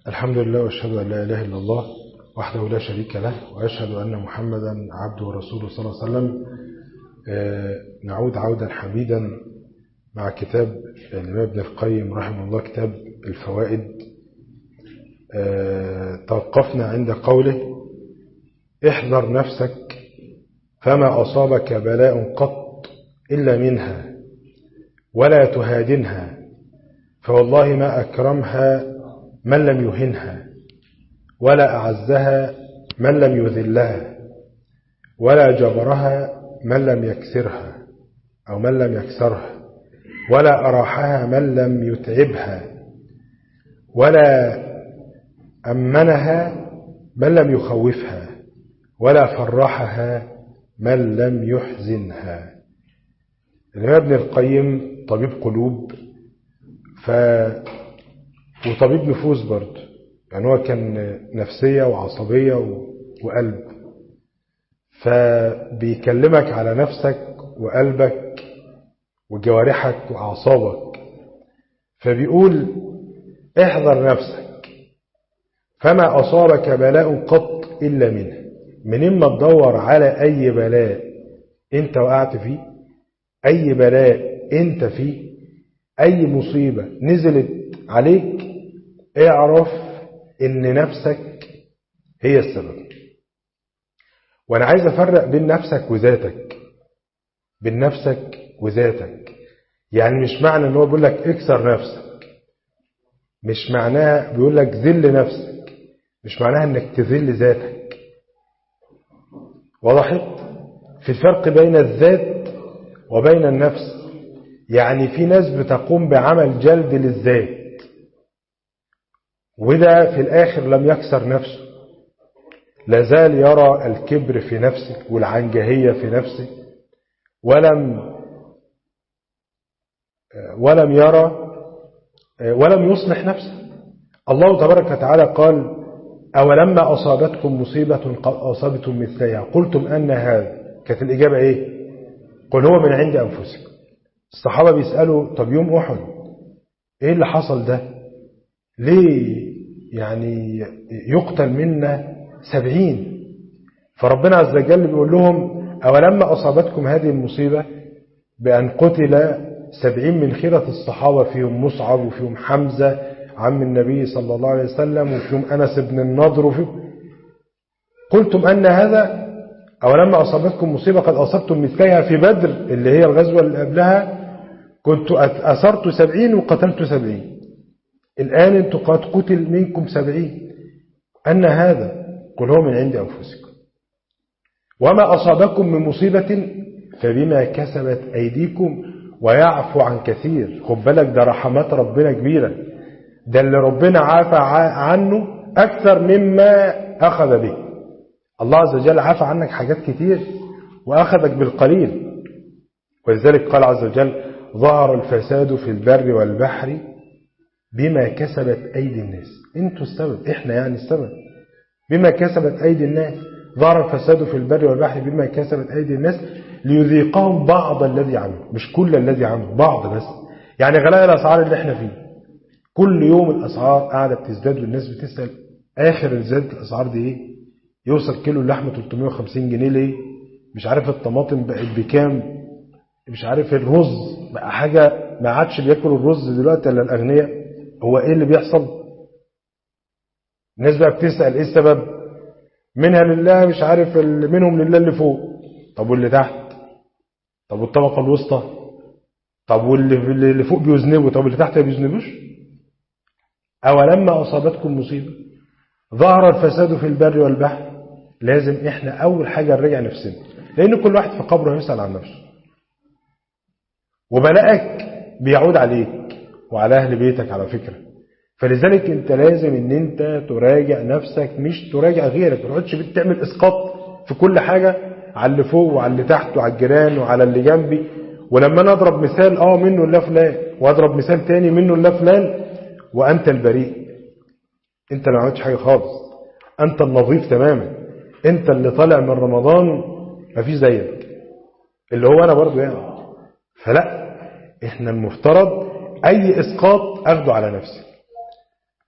الحمد لله وأشهد أن لا إله إلا الله وحده لا شريك له وأشهد أن محمدا عبده ورسوله صلى الله عليه وسلم. نعود عودا حميدا مع كتاب الإمام ابن القيم رحمه الله، كتاب الفوائد. توقفنا عند قوله: احذر نفسك فما أصابك بلاء قط إلا منها ولا تهادنها، فوالله ما أكرمها من لم يهنها، ولا أعزها من لم يذلها، ولا جبرها من لم يكسرها أو من لم يكسرها، ولا أراحها من لم يتعبها، ولا أمنها من لم يخوفها، ولا فرحها من لم يحزنها. الإمام ابن القيم طبيب قلوب وطبيب نفوس برضه، يعني هو كان نفسية وعصبية وقلب، فبيكلمك على نفسك وقلبك وجوارحك وأعصابك. فبيقول: احذر نفسك فما أصابك بلاء قط إلا منه. منين ما تدور على أي بلاء انت وقعت فيه، أي بلاء انت فيه، أي مصيبة نزلت عليك، اعرف ان نفسك هي السبب. وانا عايز افرق بين نفسك وذاتك، بين نفسك وذاتك. يعني مش معنى ان هو بيقول لك اكسر نفسك، مش معناها بيقول لك ذل نفسك، مش معناها انك تذل ذاتك. وضحت في الفرق بين الذات وبين النفس. يعني في ناس بتقوم بعمل جلد للذات، وده في الآخر لم يكسر نفسه، لازال يرى الكبر في نفسه والعنجهية في نفسه، ولم يصلح نفسه. الله تبارك وتعالى قال: أولما أصابتكم مصيبة قد أصابتم مثلها قلتم أن هذا. كانت الإجابة إيه؟ قل هو من عند أنفسكم. الصحابة بيسألوا: طب يوم أحد إيه اللي حصل ده؟ ليه يعني يقتل منا 70؟ فربنا عز وجل بيقول لهم: أولما أصابتكم هذه المصيبة بأن قتل 70 من خيرة الصحابة، فيهم مصعب وفيهم حمزة عم النبي صلى الله عليه وسلم وفيهم أنس بن النضر قلتم أن هذا. أولما أصابتكم مصيبة قد أصبتم مثلها في بدر اللي هي الغزوة اللي قبلها كنت أسرت 70 وقتلت 70، الآن أنتم قد قتل منكم 70. أن هذا قل هو من عند أنفسكم وما أصابكم من مصيبة فبما كسبت أيديكم ويعفو عن كثير. خد بالك، ده رحمات ربنا كبيرة، ده اللي ربنا عافى عنه أكثر مما أخذ به. الله عز وجل عافى عنك حاجات كتير وأخذك بالقليل. ولذلك قال عز وجل: ظهر الفساد في البر والبحر بما كسبت أيدي الناس. انتوا السبب، احنا يعني السبب. بما كسبت أيدي الناس، ظهر الفساد في البر والبحر بما كسبت أيدي الناس ليذيقهم بعض الذي عملوا. مش كل الذي عملوا، بعض بس. يعني غلاء الأسعار اللي احنا فيه، كل يوم الأسعار قاعدة بتزداد، والناس بتسأل آخر زيادة الأسعار دي ايه؟ يوصل كيلو اللحمة 350 جنيه ليه؟ مش عارف الطماطم بقت بكام، مش عارف الرز بقى حاجة ما عادش بياكل الرز دلوقتي الا الأغنياء. هو ايه اللي بيحصل؟ الناس بقى بتسأل ايه السبب؟ منها لله، مش عارف منهم لله اللي فوق. طب واللي تحت؟ طب والطبقة الوسطى؟ طب واللي فوق بيذنبوا؟ طب واللي تحت ما بيذنبوش؟ أولما أصابتكم مصيبة ظهر الفساد في البر والبحر. لازم احنا أول حاجة نرجع نفسنا، لأن كل واحد في قبره يسأل عن نفسه، وبلاءك بيعود عليك وعلى أهل بيتك على فكرة. فلذلك انت لازم ان انت تراجع نفسك، مش تراجع غيرك. ما تقعدش تعمل اسقاط في كل حاجة على اللي فوق وعلى اللي تحت وعلى الجيران وعلى اللي جنبي. ولما انا اضرب مثال منه الله فلان، واضرب مثال تاني منه الله فلان، وانت البريء. انت ما عملتش حاجة خالص، انت النظيف تماما، انت اللي طالع من رمضان مفيش زيك، اللي هو انا برضو يعني. فلا، احنا المفترض اي اسقاط اخده على نفسي.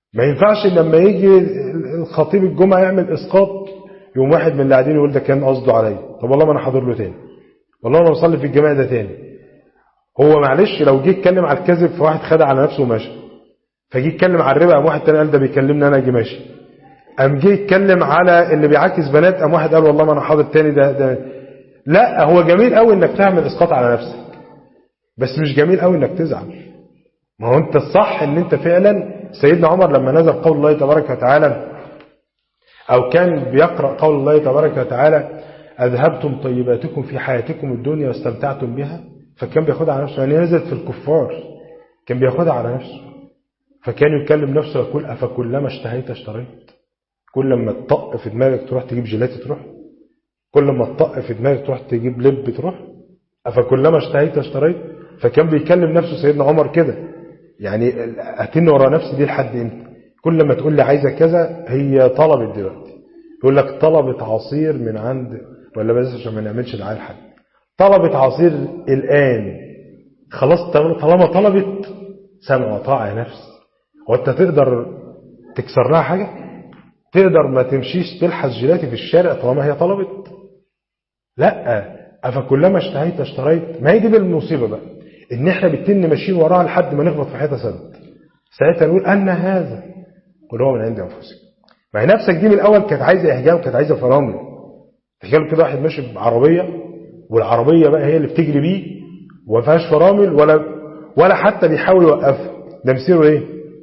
ما ينفعش لما يجي الخطيب الجمعة يعمل إسقاط يوم واحد من اللي قاعدين يقول ده كان قصده عليا، طب والله ما أنا حاضر له تاني، والله أنا بصلي في الجماعة ده تاني. هو معلش لو جه يتكلم على الكذب فواحد خدع على نفسه وماشي، فجه يتكلم على الربا قام واحد تاني قال ده بيكلمني أنا أجي ماشي، قام جه يتكلم على اللي بيعاكس بنات قام واحد قال والله ما أنا حاضر تاني ده. لا، هو جميل قوي إنك تعمل إسقاط على نفسك، بس مش جميل قوي إنك تزعل. ما هو أنت الصح إن أنت فعلا سيدنا عمر لما نزل قول الله تبارك وتعالى أو كان بيقرأ قول الله تبارك وتعالى أذهبتم طيباتكم في حياتكم الدنيا واستمتعتم بها، فكان بياخدها على نفسه. يعني نزلت في الكفار كان بياخدها على نفسه، فكان يكلم نفسه ويقول أفكلما اشتهيت اشتريت. كل ما تطق في دماغك تروح تجيب جيلاتي تروح، كل ما تطق في دماغك تروح تجيب لب تروح، أفكلما اشتهيت اشتريت. فكان بيكلم نفسه سيدنا عمر كده، يعني أتن ورا نفسي دي لحد امتى؟ كل ما تقول لي عايزة كذا هي طلبت دلوقتي، يقول لك طلبت عصير من عند، ولا بس عشان ما نعملش دعاية لحد، طلبت عصير الآن خلاص. طالما طلبت سمع وطاعة يا نفس. هو أنت تقدر تكسر لها حاجة؟ تقدر ما تمشيش تلحس جيلاتي في الشارع طالما هي طلبت؟ لا. أفكلما اشتهيت اشتريت. ما هي دي بالمصيبة بقى، إن إحنا بالتن ماشيين وراها لحد ما نخبط في حيطة سد، ساعتها نقول أن هذا قل هو من عند أنفسكم. ما هي نفسك دي من الأول كانت عايزة إحجام، كانت عايزة فرامل. تخيل كده واحد ماشي بعربية والعربية بقى هي اللي بتجري بيه وما فيهاش فرامل ولا حتى بيحاول يوقفها، ده مسيره إيه؟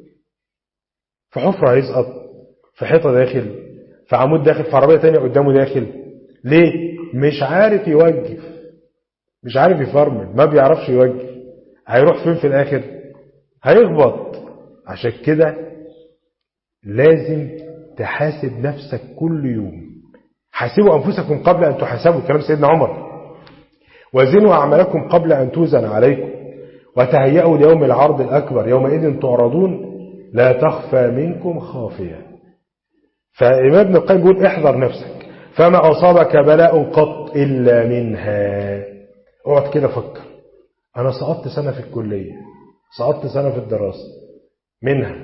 في حفرة هيسقط، في حيطة داخل، في عمود داخل، في عربية تانية قدامه داخل. ليه؟ مش عارف يوقف، مش عارف يفرمل، ما بيعرفش يوقف. هيروح فين في الآخر؟ هيخبط. عشان كده لازم تحاسب نفسك كل يوم. حاسبوا أنفسكم قبل أن تحاسبوا، كلام سيدنا عمر. وزنوا أعمالكم قبل أن توزن عليكم، وتهيئوا ليوم العرض الأكبر يومئذ تعرضون لا تخفى منكم خافية. فإمام ابن القيم يقول احذر نفسك، فما أصابك بلاء قط إلا منها. اقعد كده فكر، أنا سقطت سنة في الكلية، سقطت سنة في الدراسة، منها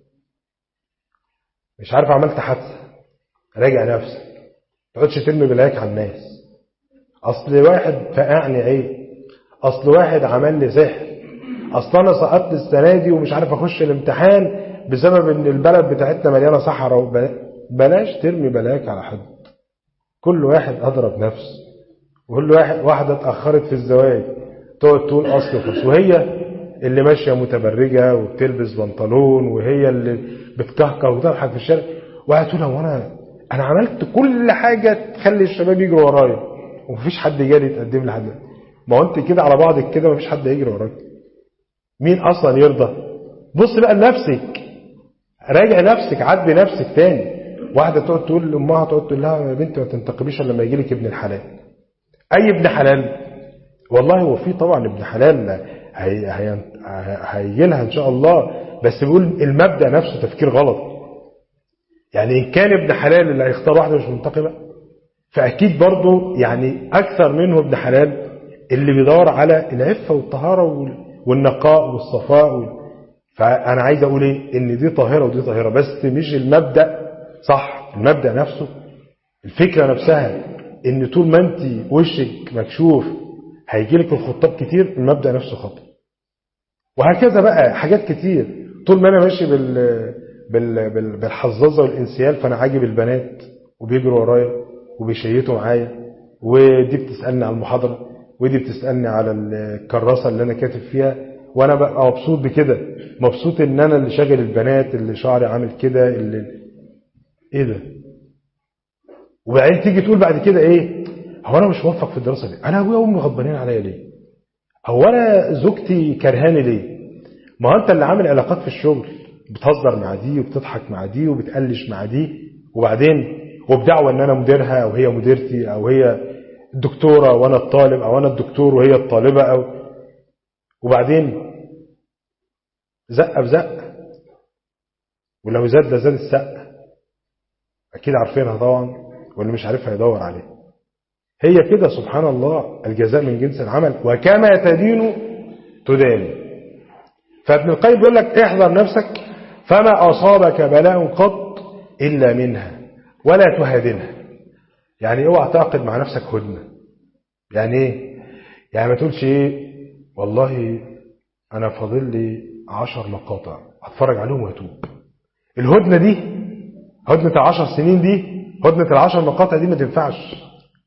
مش عارف عملت حادثة، راجع نفسك، تقعدش ترمي بلاك على الناس. أصل واحد فقعني عيب، أصل واحد عمل لي سحر، أصل أنا سقطت السنة دي ومش عارف أخش الامتحان بسبب إن البلد بتاعتنا مليانة صحراء. بلاش ترمي بلاك على حد. كل واحد أضرب نفسه، وكل واحدة اتأخرت في الزواج تقعد تقول أصل فرص، وهي اللي ماشية متبرجة وبتلبس بنطلون، وهي اللي بتكهكه وتضحك في الشارع، وهتقول هو أنا عملت كل حاجة تخلي الشباب يجروا ورايا ومفيش حد جالي يتقدم لحد. ما هو أنت كده على بعضك كده مفيش حد يجري وراك. مين أصلا يرضى؟ بص بقى لنفسك، راجع نفسك، عدي نفسك تاني. واحدة تقعد تقول لأمها، تقعد تقول لها يا بنتي ما تنتقبيش لما يجي لك ابن الحلال. أي ابن حلال؟ والله هو في طبعا ابن حلال هيجي لها إن شاء الله، بس بيقول المبدأ نفسه تفكير غلط. يعني إن كان ابن حلال اللي هيختار واحدة مش منتقبة، فأكيد برضه يعني أكثر منه ابن حلال اللي بيدور على العفة والطهارة والنقاء والصفاء. فأنا عايز أقول إيه؟ إن دي طاهرة ودي طاهرة، بس مش المبدأ صح. المبدأ نفسه، الفكرة نفسها، إن طول ما أنت وشك مكشوف هيجيلك الخطاب كتير، المبدأ نفسه خطأ. وهكذا بقى حاجات كتير. طول ما أنا ماشي بالحظاظة والإنسيال فأنا عاجب البنات وبيجروا ورايا وبيشيتوا معايا، ودي بتسألني على المحاضرة، ودي بتسألني على الكراسة اللي أنا كاتب فيها، وأنا بقى مبسوط بكده، مبسوط إن أنا اللي شاغل البنات، اللي شعري عامل كده، اللي إيه ده. وبعدين تيجي تقول بعد كده إيه؟ هو أنا مش موفق في الدراسة ليه؟ أنا أبويا وأمي غضبانين عليا ليه؟ هو أنا زوجتي كرهاني ليه؟ ما هو أنت اللي عامل علاقات في الشغل، بتهزر مع دي وبتضحك مع دي وبتقلش مع دي، وبعدين وبدعوى ان انا مديرها او هي مديرتي، او هي الدكتورة وانا الطالب، او انا الدكتور وهي الطالبة، وبعدين زقة بزقة، ولو زاد لزاد السقة. اكيد عارفينها طبعا، واللي مش عارفها يدور عليها. هي كده سبحان الله، الجزاء من جنس العمل، وكما تدين تدان. فابن القيم بيقول لك احذر نفسك، فما أصابك بلاء قط إلا منها ولا تهادنها. يعني اوعى تعقد مع نفسك هدنة. يعني ايه؟ يعني ما تقولش ايه والله انا فاضل لي 10 مقاطع هتفرج عليهم واتوب. الهدنة دي هدنة 10 سنين دي، هدنة 10 مقاطع دي ما تنفعش.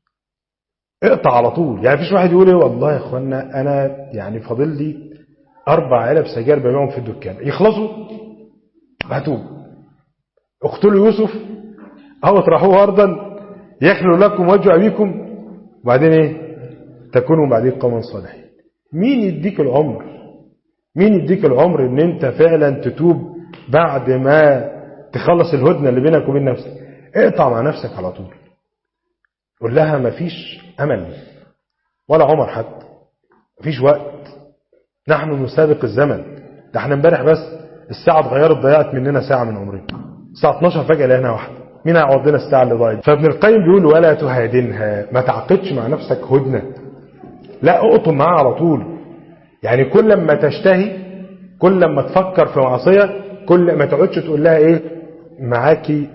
اقطع على طول. يعني مفيش واحد يقول ايه والله يا اخوانا انا يعني فاضل لي 4 علب سجاير ببيعهم في الدكان يخلصوا هتوب. اقتلوا يوسف او اطرحوه ارضا يخلو لكم وجه ابيكم وبعدين ايه تكونوا بعدين قوما صالحين. مين يديك العمر؟ مين يديك العمر ان انت فعلا تتوب بعد ما تخلص الهدنة اللي بينك وبين نفسك؟ اقطع مع نفسك على طول. قول لها مفيش امل ولا عمر حتى، مفيش وقت، نحن نسابق الزمن. ده احنا امبارح بس الساعة اتغيرت، ضيعت مننا ساعة من عمرنا. الساعة 12 فجأة لقينا واحدة. مين هيقعد لنا الساعة اللي ضايعت؟ فابن القيم بيقول ولا تهادنها، ما تعقدش مع نفسك هدنة، لا اقطم معاها على طول. يعني كل ما تشتهي، كل ما تفكر في معصية، كل ما تقعدش تقول لها ايه معاكي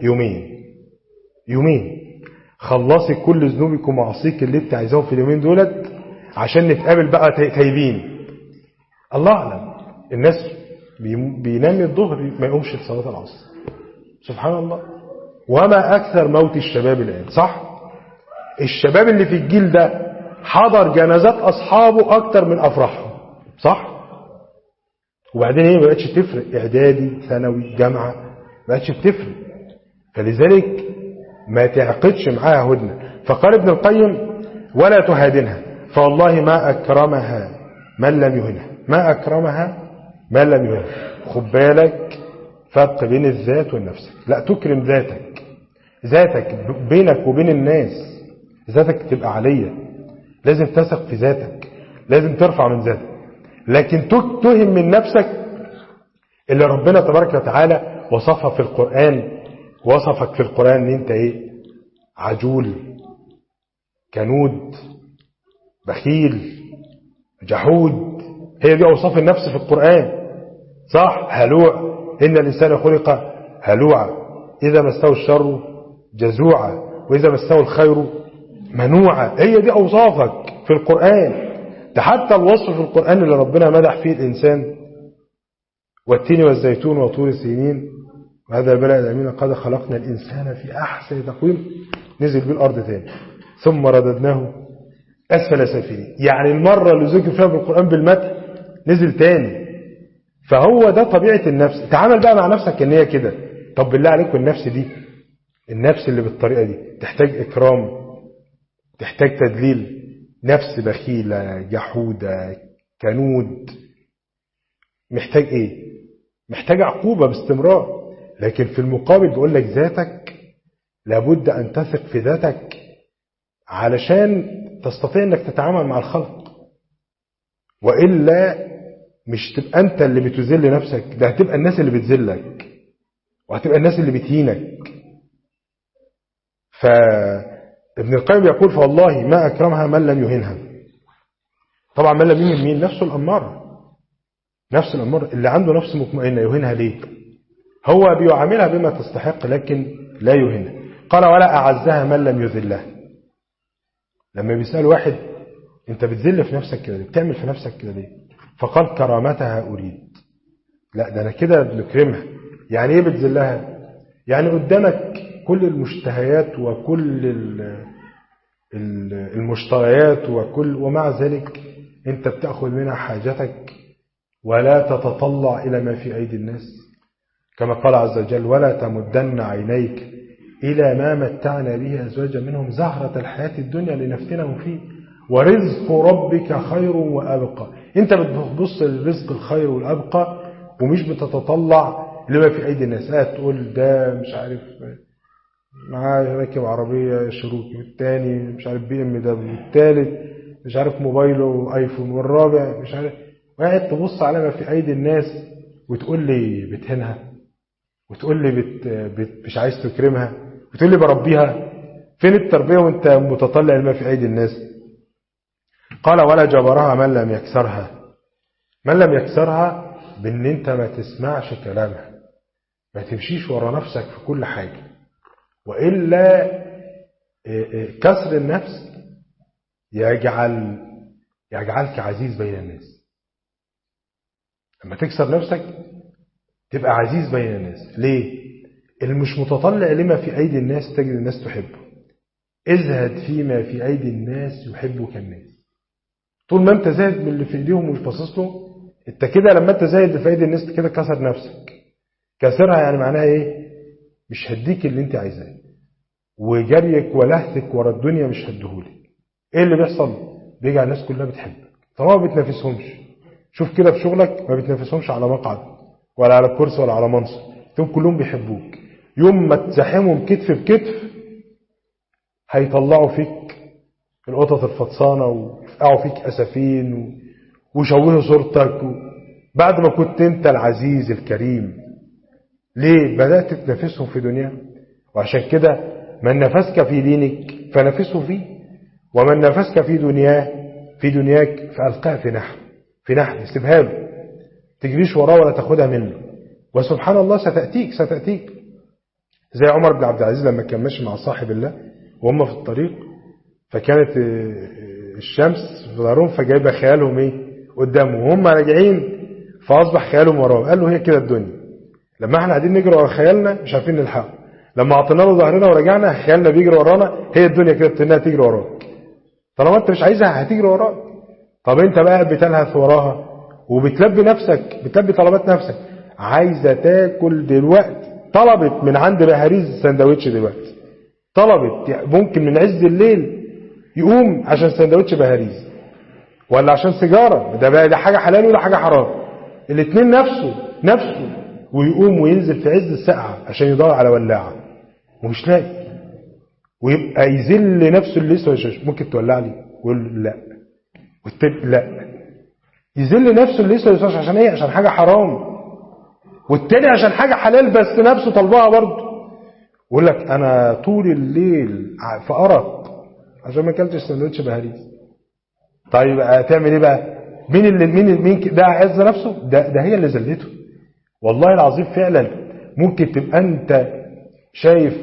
يومين خلصي كل ذنوبك ومعاصيك اللي انت عايزاهم في اليومين دولت عشان نتقابل بقى تايبين. الله اعلم الناس بينام الظهر ما يقومش لصلاة العصر. سبحان الله. وما اكثر موت الشباب الان. صح، الشباب اللي في الجيل ده حضر جنازات اصحابه اكتر من افراحهم. صح. وبعدين ايه؟ ما بقتش تفرق اعدادي ثانوي جامعه، ما بقتش بتفرق. فلذلك ما تعقدش معاها هدنه. فقال ابن القيم ولا تهادنها فوالله ما اكرمها من لم يهنها. ما اكرمها من لم يهنها. خد بالك فرق بين الذات والنفس. لا تكرم ذاتك بينك وبين الناس. ذاتك تبقى عاليه، لازم تثق في ذاتك، لازم ترفع من ذاتك. لكن تهم من نفسك اللي ربنا تبارك وتعالى وصفها في القرآن، وصفك في القرآن ان انت ايه؟ عجول، كنود، بخيل، جحود. هي دي اوصاف النفس في القرآن. صح. هلوع، ان الانسان خلق هلوعا اذا مسه الشر جزوعا واذا مسه الخير منوعا. هي دي اوصافك في القرآن. ده حتى الوصف في القرآن اللي ربنا مدح فيه الإنسان والتين والزيتون وطور سينين وهذا البلد الأمين قد خلقنا الإنسان في أحسن تقويم. نزل بيه الأرض تاني ثم رددناه أسفل سافلين. يعني المرة اللي ذكر فيها بالقرآن بالمدح نزل تاني. فهو ده طبيعة النفس. تعامل بقى مع نفسك ان هي كده. طب بالله عليكم النفس دي، النفس اللي بالطريقة دي تحتاج إكرام، تحتاج تدليل. نفس بخيلة جحودة كنود محتاج ايه؟ محتاج عقوبة باستمرار. لكن في المقابل بيقول لك ذاتك لابد ان تثق في ذاتك علشان تستطيع انك تتعامل مع الخلق. وإلا مش تبقى انت اللي بتذل نفسك، ده هتبقى الناس اللي بتذلك وهتبقى الناس اللي بتهينك. ابن القيم يقول فوالله ما أكرمها من لم يهنها. طبعا من لم يهن مين؟ نفسه الأمارة. نفس الأمارة اللي عنده نفس مطمئنة يهنها ليه؟ هو بيعاملها بما تستحق لكن لا يهنها. قال ولا أعزها من لم يذلها. لما بيسأل واحد انت بتذل في نفسك كده ليه؟ بتعمل في نفسك كده ليه؟ فقال كرامتها أريد. لا ده أنا كده بنكرمها. يعني ايه بتذلها؟ يعني قدامك كل المشتهيات وكل المشتريات ومع ذلك انت بتأخذ منها حاجتك ولا تتطلع إلى ما في أيدي الناس. كما قال عز وجل ولا تمدن عينيك إلى ما متعنا به أزواجا منهم زهرة الحياة الدنيا لنفتنهم فيه ورزق ربك خير وأبقى. انت بتبص للرزق الخير والأبقى ومش بتتطلع لما في أيدي الناس. تقول ده مش عارف معاه راكب عربية شروكي، والتاني مش عارف BMW، والتالت مش عارف موبايله ايفون، والرابع مش عارف. وقاعد تبص على ما في ايدي الناس وتقول لي بتهنها، وتقول لي مش عايز تكرمها، وتقول لي بربيها. فين التربية وانت متطلع لما في ايدي الناس؟ قال ولا جبرها من لم يكسرها. من لم يكسرها بان انت ما تسمعش كلامها. ما تمشيش ورا نفسك في كل حاجة، وإلا كسر النفس يجعلك عزيز بين الناس. لما تكسر نفسك تبقى عزيز بين الناس. ليه؟ اللي مش متطلع لما في أيدي الناس تجد الناس تحبه. ازهد فيما في أيدي الناس يحبك الناس. طول ما انت زاهد من اللي في ايديهم ومش باصص له، انت كده لما انت زاهد في ايدي الناس كده كسر نفسك. كسرها يعني معناها ايه؟ مش هديك اللي انت عايزاه، وجريك ولهتك ورا الدنيا مش هديهولك. ايه اللي بيحصل؟ بيجي الناس كلها بتحبك طالما ما بتنافسهمش. شوف كده في شغلك ما بتنافسهمش على مقعد ولا على كرسي ولا على منصب، تقوم كلهم بيحبوك. يوم ما تزاحمهم كتف بكتف هيطلعوا فيك القطط الفطسانة ويفقعوا فيك أسفين ويشوهوا صورتك بعد ما كنت انت العزيز الكريم. ليه؟ بدأت تنافسهم في دنيا. وعشان كده من نفسك في دينك فنفسه فيه، ومن نفسك في دنياك فألقاه في نحر سيبها له، تجريش وراه ولا تاخدها منه. وسبحان الله ستأتيك زي عمر بن عبد العزيز لما كان ماشي مع صاحب الله وهم في الطريق، فكانت الشمس في ظهرهم فجايبه خيالهم ايه قدامهم وهم راجعين، فاصبح خيالهم وراهم. قال له هي كده الدنيا، لما احنا قاعدين نجري ورا خيالنا مش عارفين نلحقه، لما عطينا له ظهرنا ورجعنا خيالنا بيجري ورانا. هي الدنيا كده بتنها تجري وراك، طالما انت مش عايزها هتجري وراك. طب انت بقى بتلهث وراها وبتلبي نفسك، بتلبي طلبات نفسك. عايزه تاكل دلوقتي، طلبت من عند بهاريز سندوتش دلوقتي، طلبت ممكن من عز الليل يقوم عشان سندوتش بهاريز ولا عشان سيجاره، ده بقى ده حاجه حلال ولا حاجه حرام، الاثنين نفسه ويقوم وينزل في عز السقعه عشان يدور على ولاعه ومش لاقي، ويبقى يذل نفسه اللي يسوى ممكن تولع لي ويقول لا، والتاني لا، يذل نفسه اللي يسوى عشان ايه؟ عشان حاجه حرام، والتاني عشان حاجه حلال بس نفسه طلبها برضه. يقول لك انا طول الليل في ارق عشان ما اكلتش سندوتش بهاريز. طيب هتعمل ايه بقى؟ مين ده عز نفسه؟ ده هي اللي ذلته. والله العظيم فعلا ممكن تبقى انت شايف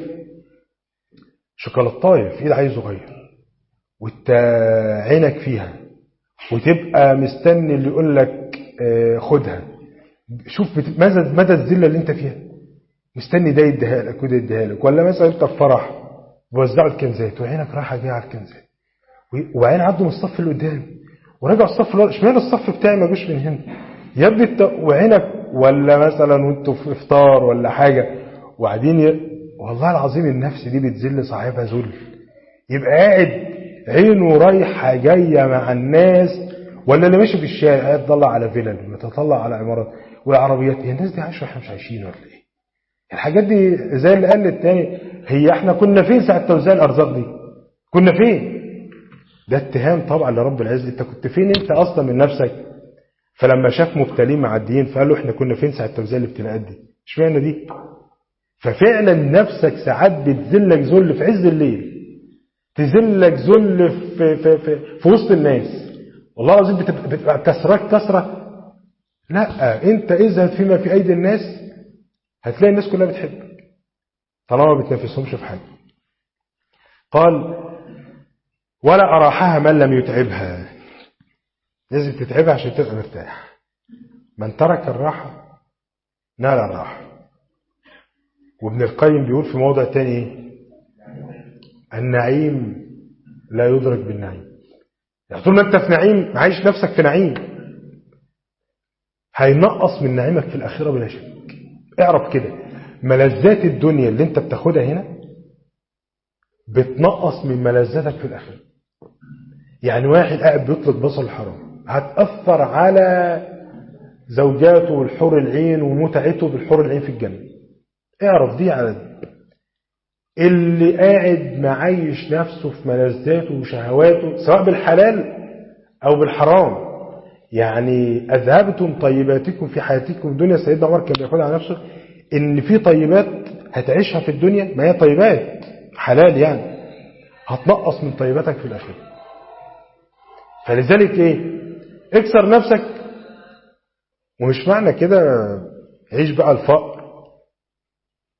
شوكولاتايه في ايد عيل صغير وانت عينك فيها، وتبقى مستني اللي يقول لك خدها. شوف مدى الذله اللي انت فيها، مستني ده يديها لك وده يديها لك. ولا مثلا انت في فرح بوزعوا الكنزات وعينك رايحه جايه على الكنزات، وبعدين عدوا من الصف اللي قدام ورجعوا الصف اللي اشمعنى الصف بتاعي ما جوش من هنا يا ابني وعينك. ولا مثلا وانتوا في افطار ولا حاجه وقاعدين والله العظيم النفس دي بتذل صاحبها ذل. يبقى قاعد عينه رايحه جايه مع الناس، ولا اللي ماشي في الشارع قاعد يطلع على فيلل ويتطلع على عمارات والعربيات. هي الناس دي عايشه واحنا مش عايشين ولا ايه؟ الحاجات دي زي اللي قال التاني، هي احنا كنا فين ساعه توزيع الارزاق دي؟ كنا فين؟ ده اتهام طبعا لرب العزة. انت كنت فين انت اصلا من نفسك؟ فلما شاف مبتلين معديين فقال له احنا كنا فين ساعه توزيع الابتلاءات دي؟ اشمعنى دي؟ ففعلا نفسك ساعات بتذلك ذل في عز الليل، تذلك ذل في وسط الناس. والله العظيم بتبقى كسره. لا، انت اذهب فيما في ايدي الناس هتلاقي الناس كلها بتحبك طالما ما بتنافسهمش في حاجه. قال ولا أراحها من لم يتعبها. لازم تتعبها عشان تبقى مرتاح. من ترك الراحة نال الراحة. وابن القيم بيقول في موضع تاني النعيم لا يدرك بالنعيم. يعني طول ما انت في نعيم عايش نفسك في نعيم هينقص من نعيمك في الآخرة بلا شك. اعرف كده ملذات الدنيا اللي انت بتاخدها هنا بتنقص من ملذاتك في الآخرة. يعني واحد قاعد بيطلق بصل الحرام هتأثر على زوجاته والحور العين ومتعته بالحور العين في الجنة. اعرف دي على دي. اللي قاعد معيش نفسه في ملذاته وشهواته سواء بالحلال أو بالحرام. يعني أذهبتم طيباتكم في حياتكم الدنيا. سيدنا عمر كان بيقول على نفسه إن في طيبات هتعيشها في الدنيا، ما هي طيبات حلال يعني، هتنقص من طيباتك في الآخرة. فلذلك ايه؟ اكسر نفسك. ومش معنى كده عيش بقى الفقر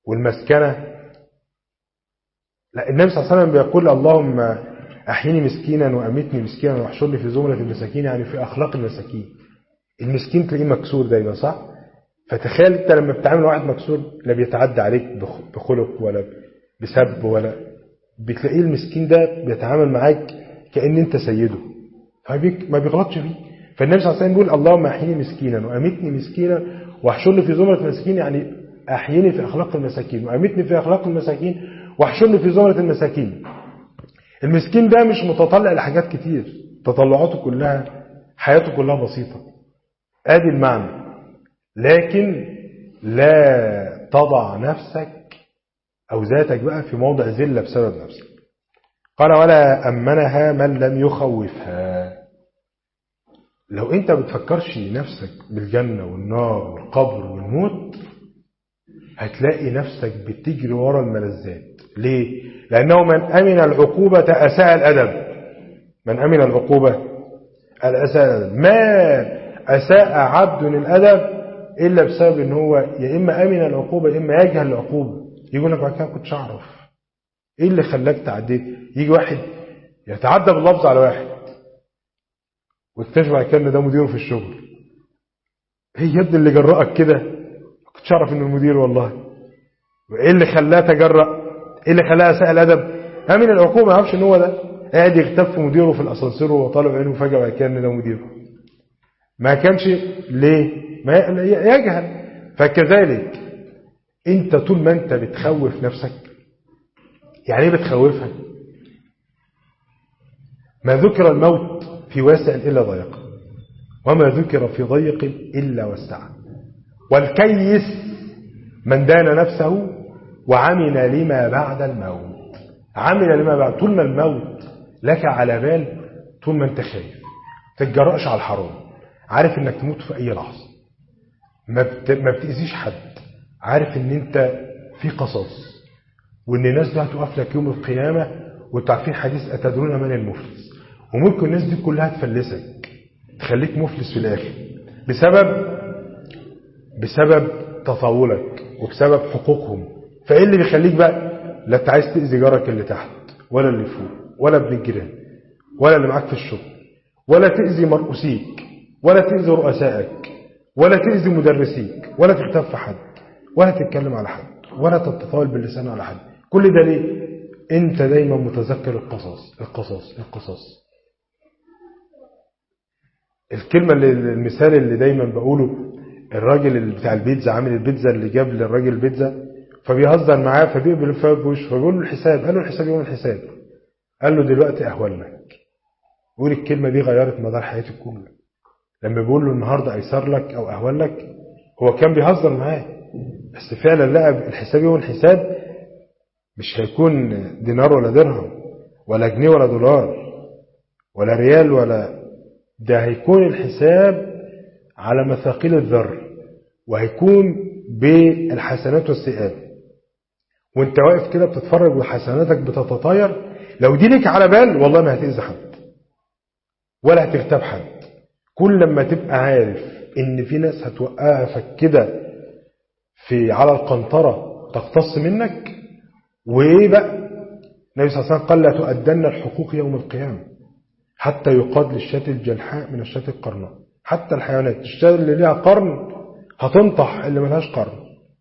والمسكنة. لا، النبي صلى الله عليه وسلم بيقول اللهم أحيني مسكينا وأمتني مسكينا واحشرني في زمرة المساكين، يعني في أخلاق المساكين. المسكين تلاقيه مكسور دايما، صح؟ فتخيل انت لما بتعامل واحد مكسور لا بيتعدى عليك بخلق ولا بسب، ولا بتلاقيه المسكين ده بيتعامل معاك كأن انت سيده، ما بيغلطش فيه. فالنبي صلى الله عليه وسلم بيقول اللهم احيني مسكينا وامتني مسكينا واحشرني في زمرة المساكين، يعني احيني في اخلاق المساكين وامتني في اخلاق المساكين واحشرني في زمرة المساكين. المسكين ده مش متطلع لحاجات كتير، تطلعاته كلها حياته كلها بسيطة، ادي المعنى. لكن لا تضع نفسك أو ذاتك بقى في موضع ذلة بسبب نفسك. قال ولا أمنها من لم يخوفها. لو أنت بتفكرش نفسك بالجنة والنار والقبر والموت هتلاقي نفسك بتجري ورا الملذات. ليه؟ لأنه من أمن العقوبة أساء الأدب. من أمن العقوبة أساء الأدب. ما أساء عبد الأدب إلا بسبب إن هو يا إما أمن العقوبة يا إما يجهل العقوبة. يقول لك بعد كده كنتش أعرف إيه اللي خلاك تعديت. يجي واحد يتعدى باللفظ على واحد واكتشف بعد كده إن ده مديره في الشغل. إيه يا ابني اللي جرأك كده؟ ما كنتش أعرف إنه المدير والله. وإيه اللي خلاه تجرأ؟ إيه اللي خلاه أساء الأدب؟ أمن العقوبة ما يعرفش إن هو ده قاعد يغتاب في مديره في الأسانسير وطالع عينه فجأة بعد كده إن ده مديره. ما كانش ليه؟ ما يجهل. فكذلك انت طول ما انت بتخوف نفسك. يعني ايه بتخوفها؟ ما ذكر الموت في واسع إلا ضيق، وما ذكر في ضيق إلا وسع. والكيس من دان نفسه وعمل لما بعد الموت. عمل لما بعد، طول ما الموت لك على بال، طول ما انت خايف تتجرأش على الحرام، عارف انك تموت في اي لحظة، ما بتأذيش حد، عارف ان انت في قصاص، وان الناس دي هتقف لك يوم القيامة. وانتوا عارفين حديث أتدرون من المفلس، وممكن الناس دي كلها تفلسك، تخليك مفلس في الاخر بسبب تطاولك وبسبب حقوقهم. فايه اللي بيخليك بقى لا انت عايز تأذي جارك اللي تحت ولا اللي فوق ولا ابن الجيران ولا اللي معاك في الشغل، ولا تأذي مرؤوسيك ولا تأذي رؤسائك ولا تأذي مدرسيك ولا تغتاب في حد ولا تتكلم على حد ولا تتطاول باللسان على حد. كل ده ليه؟ انت دايما متذكر القصاص القصاص القصاص. الكلمة المثال اللي دايما بقوله، الراجل اللي بتاع البيتزا عامل البيتزا اللي جاب للراجل البيتزا فبيهزر معاه فبيقبل الفوق بوشه فبيقول له الحساب. قال له الحساب يوم الحساب. قال له دلوقتي أهون لك. يقول الكلمة دي غيرت مدار حياتي كله. لما بيقول له النهاردة أيسر لك أو أهون لك، هو كان بيهزر معاه بس فعلا لقى الحساب يوم الحساب مش هيكون دينار ولا درهم ولا جنيه ولا دولار ولا ريال ولا ده، هيكون الحساب على مثاقيل الذر، وهيكون بالحسنات والسيئات. وانت واقف كده بتتفرج وحسناتك بتتطاير، لو دي لك على بال والله ما هتأذي حد ولا هتغتاب حد. كل لما تبقى عارف ان في ناس هتوقفك كده في على القنطرة تقتص منك. وايه بقى النبي صلى الله عليه وسلم قال لا تؤدن الحقوق يوم القيامة حتى يقاد للشاة الجلحاء من الشاة القرناء. حتى الحيوانات، الشاة اللي ليها قرن هتنطح اللي ملهاش قرن.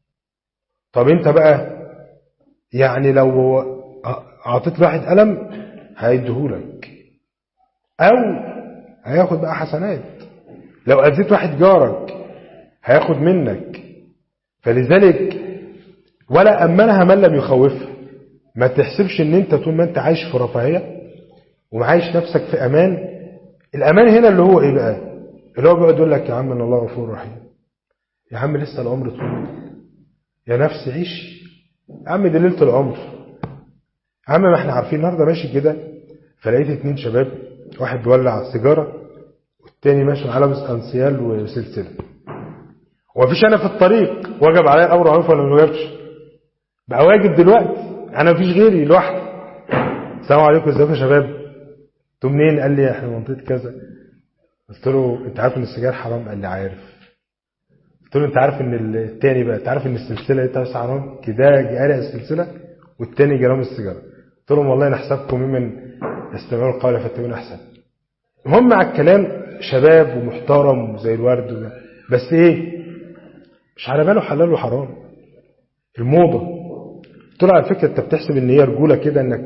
طب انت بقى يعني لو اعطيت واحد قلم هيديهولك او هياخد بقى حسنات، لو اذيت واحد جارك هياخد منك. فلذلك ولا أمنها من لم يخوفها. ما تحسبش ان انت طول ما انت عايش في رفاهية ومعايش نفسك في امان. الامان هنا اللي هو ايه بقى؟ اللي هو بيقعد يقول لك يا عم ان الله غفور رحيم، يا عم لسه العمر طويل، يا نفس عيش، يا عم دي ليلة العمر، يا عم ما احنا عارفين. النهارده ماشي كده فلقيت 2 شباب، واحد بيولع سيجارة والتاني ماشي على لابس انسيال وسلسلة، ومفيش انا في الطريق وجب عليا الامر معروف ولا ما وجبش؟ بقى واجب دلوقتي، انا مفيش غيري لوحدي. السلام عليكم ازيكم يا شباب، انتوا منين؟ قال لي احنا منطقه كذا. قلت له انت عارف ان السجاير حرام؟ قال لي عارف. قلت له انت عارف ان التاني بقى، انت عارف ان السلسله دي توسع عنهم كده جاري السلسله والتاني جرام السيجاره. قلت لهم والله نحسبكم ممن يستمعون القول فيتبعون احسن. المهم على الكلام شباب ومحترم زي الورد وده، بس ايه مش على باله حلال وحرام، الموضه. قلت له على فكره انت بتحسب ان هي رجوله كده، انك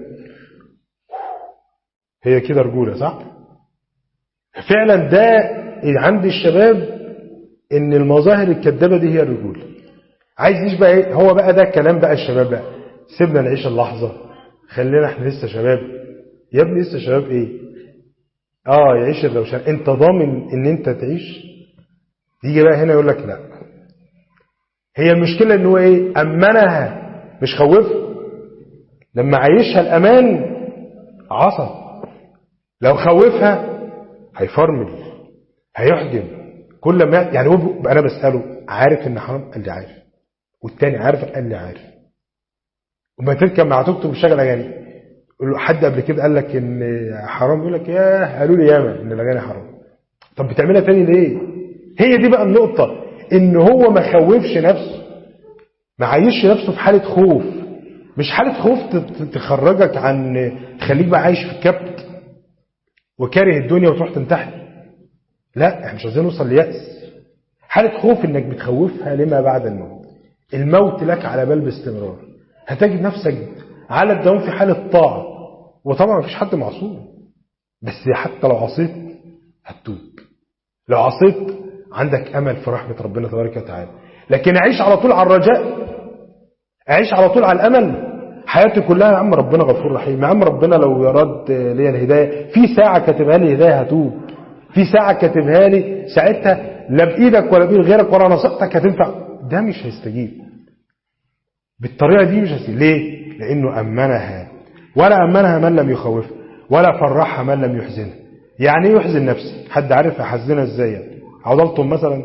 هي كده رجوله صح؟ فعلا ده عند الشباب ان المظاهر الكذابه دي هي الرجوله. عايز يعيش بقى ايه؟ هو بقى ده كلام بقى الشباب بقى، سيبنا نعيش اللحظه، خلينا احنا لسه شباب. يا ابني لسه شباب ايه؟ يعيش الروشان. انت ضامن ان انت تعيش؟ يجي بقى هنا يقول لك لا، هي المشكله ان هو ايه؟ امنها مش خوفها. لما عايشها الامان عصب، لو خوفها هيفرمل هيحجم. كل ما يعني هو انا بساله عارف ان حرام؟ قال لي عارف. والتاني عارف؟ قال لي عارف. وما تركب مع توك توك بشغل اغاني، يقول له حد قبل كده قال لك ان حرام؟ يقول لك ياه قالوا لي ياما ان الاغاني حرام. طب بتعملها تاني ليه؟ هي دي بقى النقطه، ان هو ما خوفش نفسه، ما عايش نفسه في حاله خوف. مش حاله خوف تخرجك عن، تخليك بقى عايش في كبت وكاره الدنيا وتروح تنتحر. لا احنا مش عايزين نوصل ليأس. حاله خوف انك بتخوفها لما بعد الموت. الموت لك على بال باستمرار، هتجد نفسك على الدوام في حالة طاعة. وطبعا مفيش حد معصوم، بس حتى لو عصيت هتتوب. لو عصيت عندك أمل في رحمة ربنا تبارك وتعالى. لكن أعيش على طول على الرجاء، أعيش على طول على الأمل، حياتي كلها يا عم ربنا غفور رحيم، يا عم ربنا لو يراد لي الهداية في ساعة كاتبها لي هداية هتوب، في ساعة كاتبها لي ساعتها لا بإيدك ولا بإيد غيرك ولا نصيحتك هتنفع. ده مش هيستجيب بالطريقة دي، مش هيستجيب. ليه؟ لأنه أمنها، ولا أمنها من لم يخوفها، ولا فرحها من لم يحزنها. يعني ايه يحزن نفسي؟ حد عارف أحزنها ازاي؟ عضلتم مثلا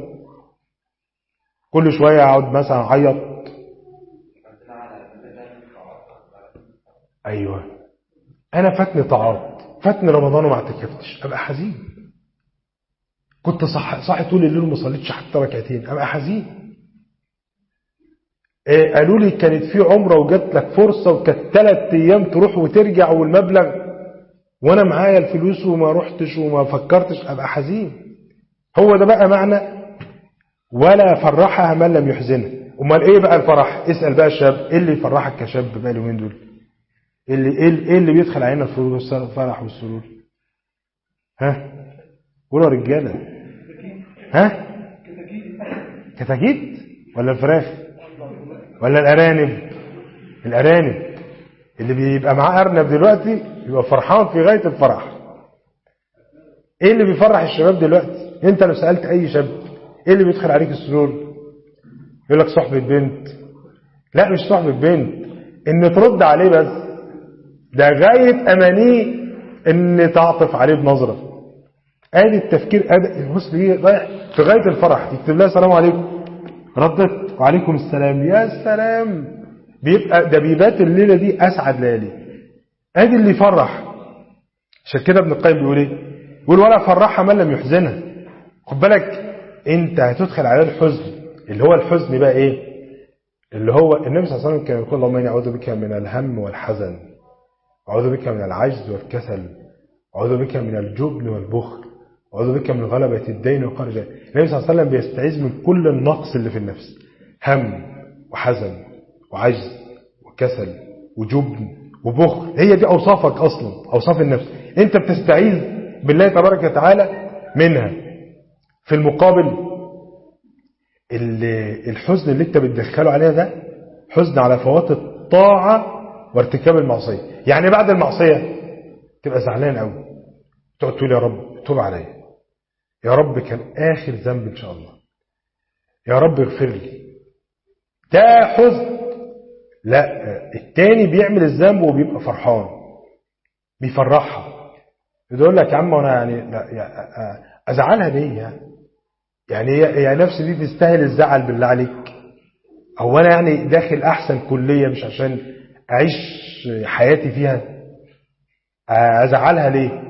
كل شوية اقعد مثلا اعيط. ايوه انا فاتني طاعات، فاتني رمضان وما اعتكفتش، ابقى حزين. كنت صاحي طول الليل وما صليتش حتى ركعتين، ابقى حزين. قالوا لي كانت في عمره وجات لك فرصه وكانت 3 ايام تروح وترجع والمبلغ، وانا معايا الفلوس وما رحتش وما فكرتش، ابقى حزين. هو ده بقى معنى ولا فرحها من لم يحزنها. امال ايه بقى الفرح؟ اسال بقى الشاب، ايه اللي يفرحك كشاب بقى اليومين دول؟ ايه اللي بيدخل علينا الفرح والسرور؟ ها قولوا يا رجاله. ها كتاكيت ولا الفراخ ولا الارانب؟ الارانب اللي بيبقى معاه ارنب دلوقتي يبقى فرحان في غايه الفرح. ايه اللي بيفرح الشباب دلوقتي؟ انت لو سالت اي شاب ايه اللي بيدخل عليك السرور يقول لك صحبه بنت. لا مش صحبه بنت، ان ترد عليه بس، ده غايه امانيه ان تعطف عليه بنظره. ادي التفكير، ادي المسلم رايح في غايه الفرح، يكتب لها السلام عليكم، ردت وعليكم السلام، يا سلام، بيبقى ده بيبات الليله دي اسعد ليالي. ادي اللي يفرح. عشان كده ابن القيم بيقول ايه؟ يقول ولا فرحها من لم يحزنها. خد بالك انت هتدخل على الحزن، اللي هو الحزن بقى ايه؟ اللي هو النبي صلى الله عليه وسلم كان يقول اللهم اني اعوذ بك من الهم والحزن، اعوذ بك من العجز والكسل، اعوذ بك من الجبن والبخل، اعوذ بك من غلبة الدين وقهر الرجال. النبي صلى الله عليه وسلم بيستعيذ من كل النقص اللي في النفس، هم وحزن وعجز وكسل وجبن وبخل. هي دي اوصافك اصلا، اوصاف النفس. انت بتستعيذ بالله تبارك وتعالى منها. في المقابل الحزن اللي انت بتدخله عليها ده حزن على فوات الطاعة وارتكاب المعصية. يعني بعد المعصية تبقى زعلان قوي، تقعد تقول يا رب توب عليا، يا رب كان آخر ذنب إن شاء الله، يا رب اغفر لي. ده حزن. لا التاني بيعمل الذنب وبيبقى فرحان، بيفرحها. يقول لك يا عم انا يعني لا ازعلها ليه؟ يعني هي نفسي دي تستاهل الزعل بالله عليك؟ هو انا يعني داخل احسن كلية مش عشان اعيش حياتي فيها؟ ازعلها ليه؟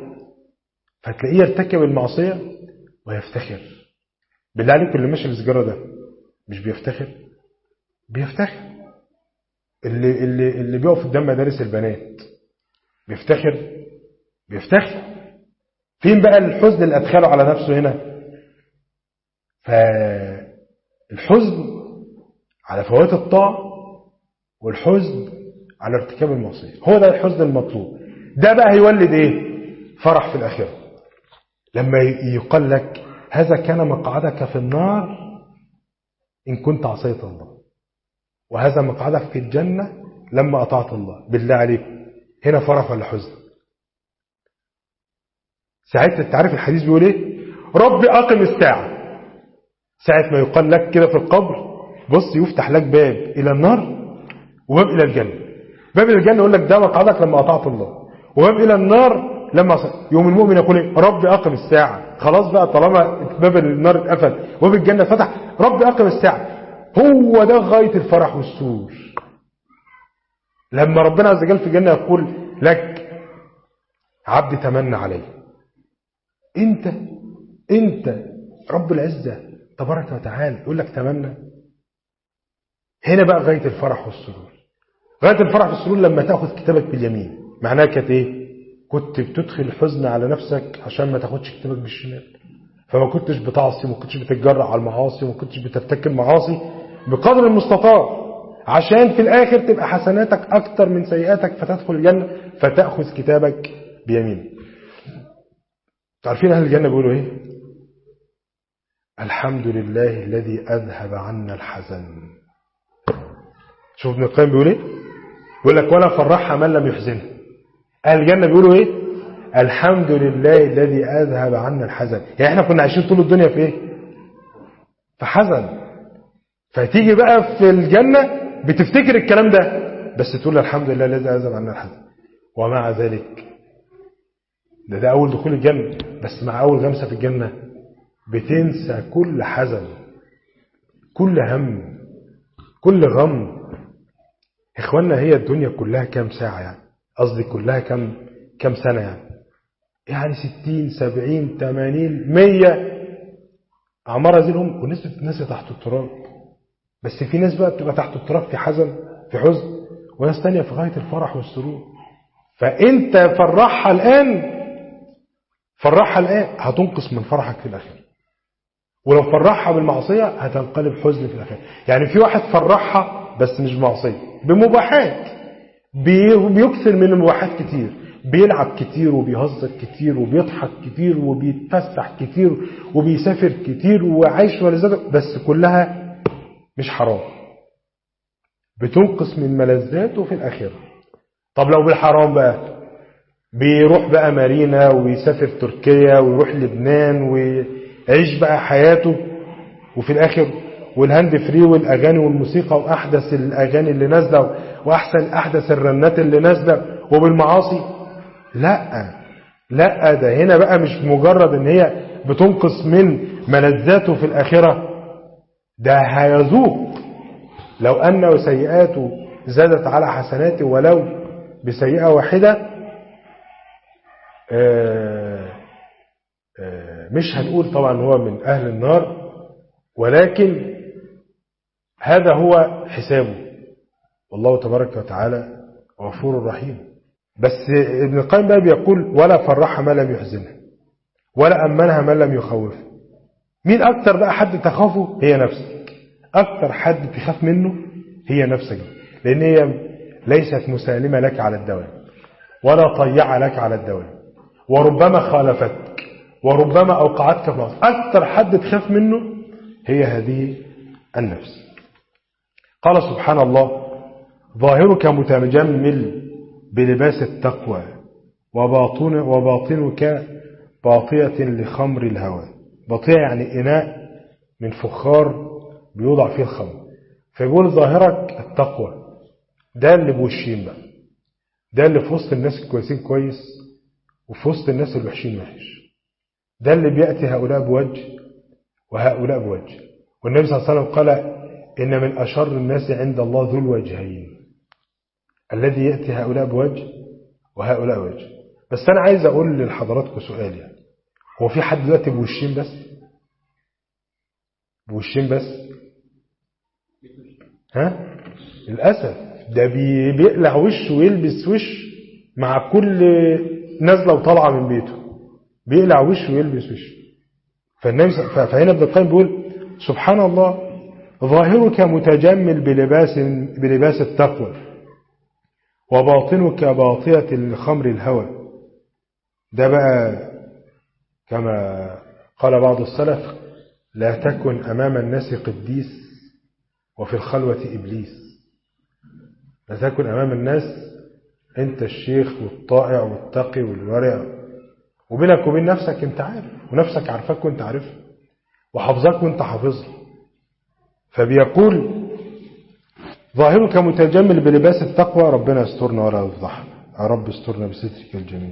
فتلاقيه يرتكب المعصية ويفتخر. بالله عليك اللي ماشي بالسجارة ده مش بيفتخر؟ بيفتخر. اللي بيقف قدام مدارس البنات بيفتخر؟ بيفتخر. فين بقى الحزن اللي أدخله على نفسه هنا؟ فالحزن على فوات الطاعة والحزن على ارتكاب المعصية، هو ده الحزن المطلوب. ده بقى هيولد ايه؟ فرح في الآخرة. لما يقال لك هذا كان مقعدك في النار إن كنت عصيت الله، وهذا مقعدك في الجنة لما أطعت الله. بالله عليك هنا فرح ولا حزن؟ ساعتها تعرف الحديث بيقول ايه؟ ربي أقم الساعة. ساعة ما يقال لك كده في القبر بص يفتح لك باب إلى النار وباب إلى الجنة. باب إلى الجنة يقول لك ده مقعدك لما أطعت الله، وباب إلى النار لما يوم المؤمن يقول ايه؟ ربي أقم الساعة. خلاص بقى طالما باب النار اتقفل وباب الجنة فتح، ربي أقم الساعة. هو ده غاية الفرح والسرور. لما ربنا عز وجل في الجنة يقول لك عبدي تمنى علي، انت رب العزة تبارك وتعالى يقول لك تمنى. هنا بقى غاية الفرح والسرور. غاية الفرح والسرور لما تأخذ كتابك باليمين. معناها كانت ايه؟ كنت بتدخل الحزن على نفسك عشان ما تاخدش كتابك بالشمال، فما كنتش بتعصي، ما كنتش بتتجرأ على المعاصي، ما كنتش بترتكب معاصي بقدر المستطاع، عشان في الآخر تبقى حسناتك أكتر من سيئاتك فتدخل الجنة فتأخذ كتابك بيمين. تعرفين أهل الجنة بيقولوا إيه؟ الحمد لله الذي أذهب عنا الحزن. شوف ابن القيم بيقول إيه؟ بيقول لك ولا فرحها من لم يحزنها. أهل الجنة بيقولوا إيه؟ الحمد لله الذي أذهب عنا الحزن. يعني إحنا كنا عايشين طول الدنيا في إيه؟ في حزن. فتيجي بقى في الجنة بتفتكر الكلام ده بس تقول الحمد لله الذي أذهب عنا الحزن. ومع ذلك ده أول دخول الجنة، بس مع أول غمسة في الجنة بتنسى كل حزن، كل هم، كل غم. إخواننا هي الدنيا كلها كام ساعة يعني؟ قصدي كلها كام سنة يعني 60 70 80 100 أعمار هذه الأم. والناس بتتنسى تحت التراب. بس في ناس بقى بتبقى تحت التراب في حزن في حزن، وناس تانية في غاية الفرح والسرور. فأنت فرحها الآن هتنقص من فرحك في الآخرة. ولو فرحها بالمعصية هتنقلب حزن في الآخرة. يعني في واحد فرحها بس مش معصية، بمباحات، بيكثر من المباحات كتير، بيلعب كتير وبيهزر كتير وبيضحك كتير وبيتفسح كتير وبيسافر كتير وعايش ولذاته، بس كلها مش حرام، بتنقص من ملذاته في الآخرة. طب لو بالحرام بقى، بيروح بقى مارينا ويسافر تركيا ويروح لبنان ويعيش بقى حياته، وفي الآخر والهاند فري والأغاني والموسيقى وأحدث الأغاني اللي نازلة أحدث الرنات اللي نازلة وبالمعاصي. لا ده هنا بقى مش مجرد ان هي بتنقص من ملذاته في الآخرة، ده هيذوق لو أن سيئاته زادت على حسناته ولو بسيئة واحدة. مش هنقول طبعا هو من أهل النار، ولكن هذا هو حسابه، والله تبارك وتعالى غفور رحيم. بس ابن القيم بقى بيقول ولا فرح ما لم يحزنها ولا أمنها ما لم يخوفه. مين أكتر بقى حد تخافه؟ هي نفسك. أكتر حد تخاف منه هي نفسك، لأن هي ليست مسالمة لك على الدوام ولا طيعة لك على الدوام، وربما خالفتك وربما أوقعتك في معصية. أكتر حد تخاف منه هي هذه النفس. قال سبحان الله ظاهرك متجمل بلباس التقوى وباطنك باطية لخمر الهوى. باطية يعني إناء من فخار بيوضع فيه الخمر. فيقول ظاهرك التقوى، ده اللي بوشين بقى، ده اللي في وسط الناس الكويسين كويس وفي وسط الناس الوحشين وحش. ده اللي بيأتي هؤلاء بوجه وهؤلاء بوجه. والنبي صلى الله عليه وسلم قال إن من أشر الناس عند الله ذو الوجهين، الذي يأتي هؤلاء بوجه وهؤلاء وجه. بس أنا عايز أقول لحضراتكم سؤال، يعني هو في حد دلوقتي بوشين بس؟ بوشين بس؟ ها للأسف ده بيقلع وشه ويلبس وش مع كل نازلة وطالعة من بيته، بيقلع وشه ويلبس وش. فهنا ابن القيم بيقول سبحان الله ظاهرك متجمل بلباس التقوى وباطنك باطية لخمر الهوى. ده بقى كما قال بعض السلف لا تكن أمام الناس قديس وفي الخلوة إبليس. لا تكن أمام الناس أنت الشيخ والطائع والتقي والورع، وبينك وبين نفسك أنت عارف، ونفسك عارفك وأنت عارف، وحافظك وأنت حافظها. فبيقول ظاهرك متجمل بلباس التقوى، ربنا يسترنا ولا يفضحنا، يا رب استرنا بسترك الجميل.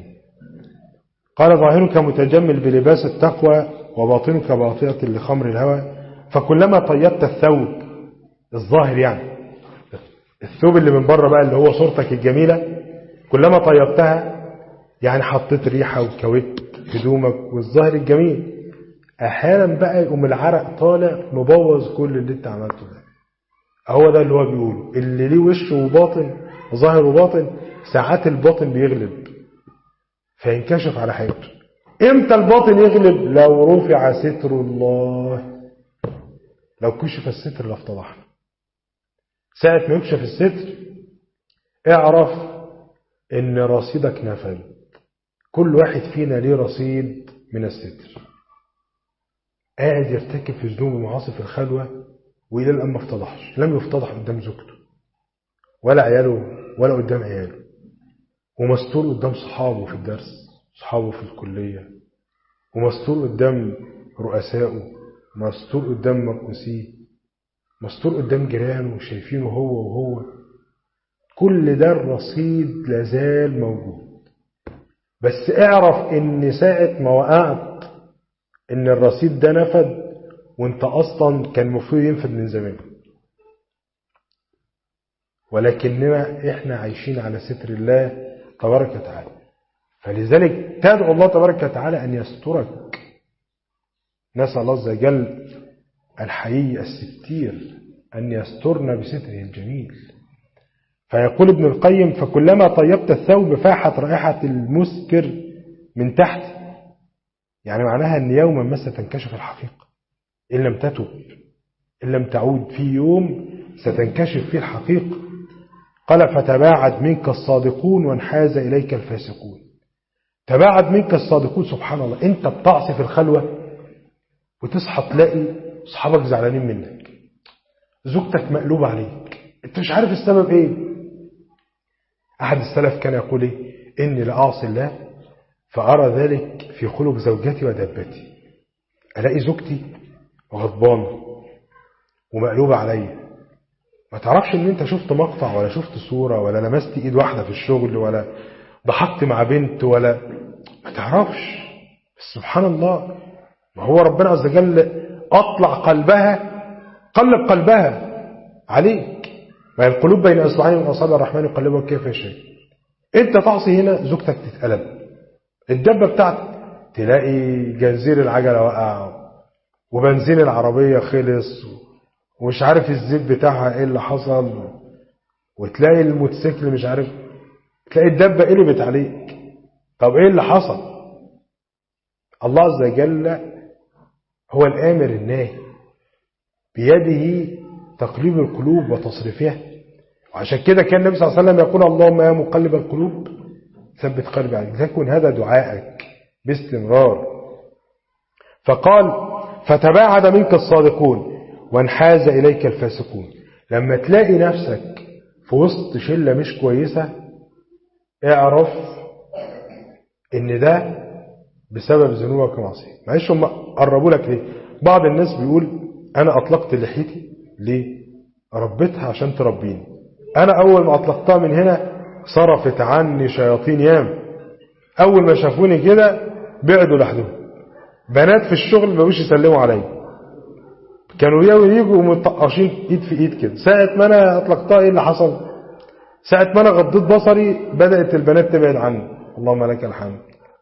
قال ظاهرك متجمل بلباس التقوى وباطنك باطية لخمر الهوى، فكلما طيبت الثوب الظاهر يعني الثوب اللي من بره بقى اللي هو صورتك الجميلة، كلما طيبتها يعني حطيت ريحة وكويت هدومك والظاهر الجميل، احيانا بقى يقوم العرق طالع مبوظ كل اللي انت عملته ده. هو ده اللي هو بيقوله، اللي ليه وش وباطن ظاهر وباطن ساعات الباطن بيغلب فينكشف على حياته. امتى الباطن يغلب؟ لو رفع ستر الله، لو كشف الستر لافتضحنا. ساعة ما يكشف الستر اعرف ان رصيدك نفذ. كل واحد فينا ليه رصيد من الستر، قاعد يرتكب في ذنوب ومعاصي في الخلوة وإلى الآن ما افتضحش. لم يفتضح قدام زوجته ولا عياله ولا قدام عياله، ومستور قدام صحابه في الدرس، صحابه في الكلية، ومستور قدام رؤسائه، مستور قدام مرؤوسيه، مستور قدام جيرانه وشايفينه هو وهو. كل ده الرصيد لازال موجود. بس اعرف ان ساعة ما وقعت ان الرصيد ده نفد، وانت اصلا كان المفروض ينفد من زمان. ولكننا احنا عايشين على ستر الله تبارك وتعالى، فلذلك تدعو الله تبارك وتعالى ان يسترك. نسأل الله عز وجل الحي الستير ان يسترنا بستره الجميل. فيقول ابن القيم فكلما طيبت الثوب فاحت رائحة المسكر من تحت، يعني معناها ان يوما ما ستنكشف الحقيقة إن لم تتب، إن لم تعود، في يوم ستنكشف فيه الحقيقة. قال فتباعد منك الصادقون وانحاز إليك الفاسقون. تباعد منك الصادقون، سبحان الله، أنت بتعصي في الخلوة وتصحى تلاقي أصحابك زعلانين منك، زوجتك مقلوبة عليك، أنت مش عارف السبب إيه. أحد السلف كان يقول إيه؟ إني لأعصي الله فأرى ذلك في خلق زوجتي ودابتي. ألاقي زوجتي غضبانة ومقلوبة عليا، ما تعرفش ان انت شفت مقطع ولا شفت صورة ولا لمست ايد واحدة في الشغل ولا ضحكت مع بنت ولا ما تعرفش. بس سبحان الله، ما هو ربنا عز وجل اطلع قلبها، قلب قلبها عليك. ما القلوب بين اصبعين من اصابع الرحمن يقلبها كيف يشاء. انت تعصي هنا زوجتك تتقلب، الدبة بتاعتك تلاقي جنزير العجلة وقع وبنزين العربية خلص ومش عارف الزيت بتاعها ايه اللي حصل، وتلاقي الموتوسيكل مش عارف، تلاقي الدبة قلبت عليك. طب ايه اللي حصل؟ الله عز وجل هو الآمر الناهي، بيده تقليب القلوب وتصريفها. وعشان كده كان النبي صلى الله عليه وسلم يقول اللهم يا مقلب القلوب ثبت قلبي عليك. تكون هذا دعائك باستمرار. فقال فتباعد منك الصادقون وانحاز إليك الفاسقون. لما تلاقي نفسك في وسط شلة مش كويسة اعرف ان ده بسبب ذنوبك ومعصيتك. معلش هم قربوا لك ليه؟ بعض الناس بيقول انا اطلقت لحيتي ليه؟ ربيتها عشان تربيني. انا اول ما اطلقتها من هنا صرفت عني شياطين يام. اول ما شافوني كده بعدوا لحدهم. بنات في الشغل ما بقوش يسلموا عليا، كانوا يجوا متطقشين ايد في ايد كده. ساعة ما انا اطلقتها ايه اللي حصل؟ ساعة ما انا غضيت بصري بدأت البنات تبعد عني. اللهم لك الحمد.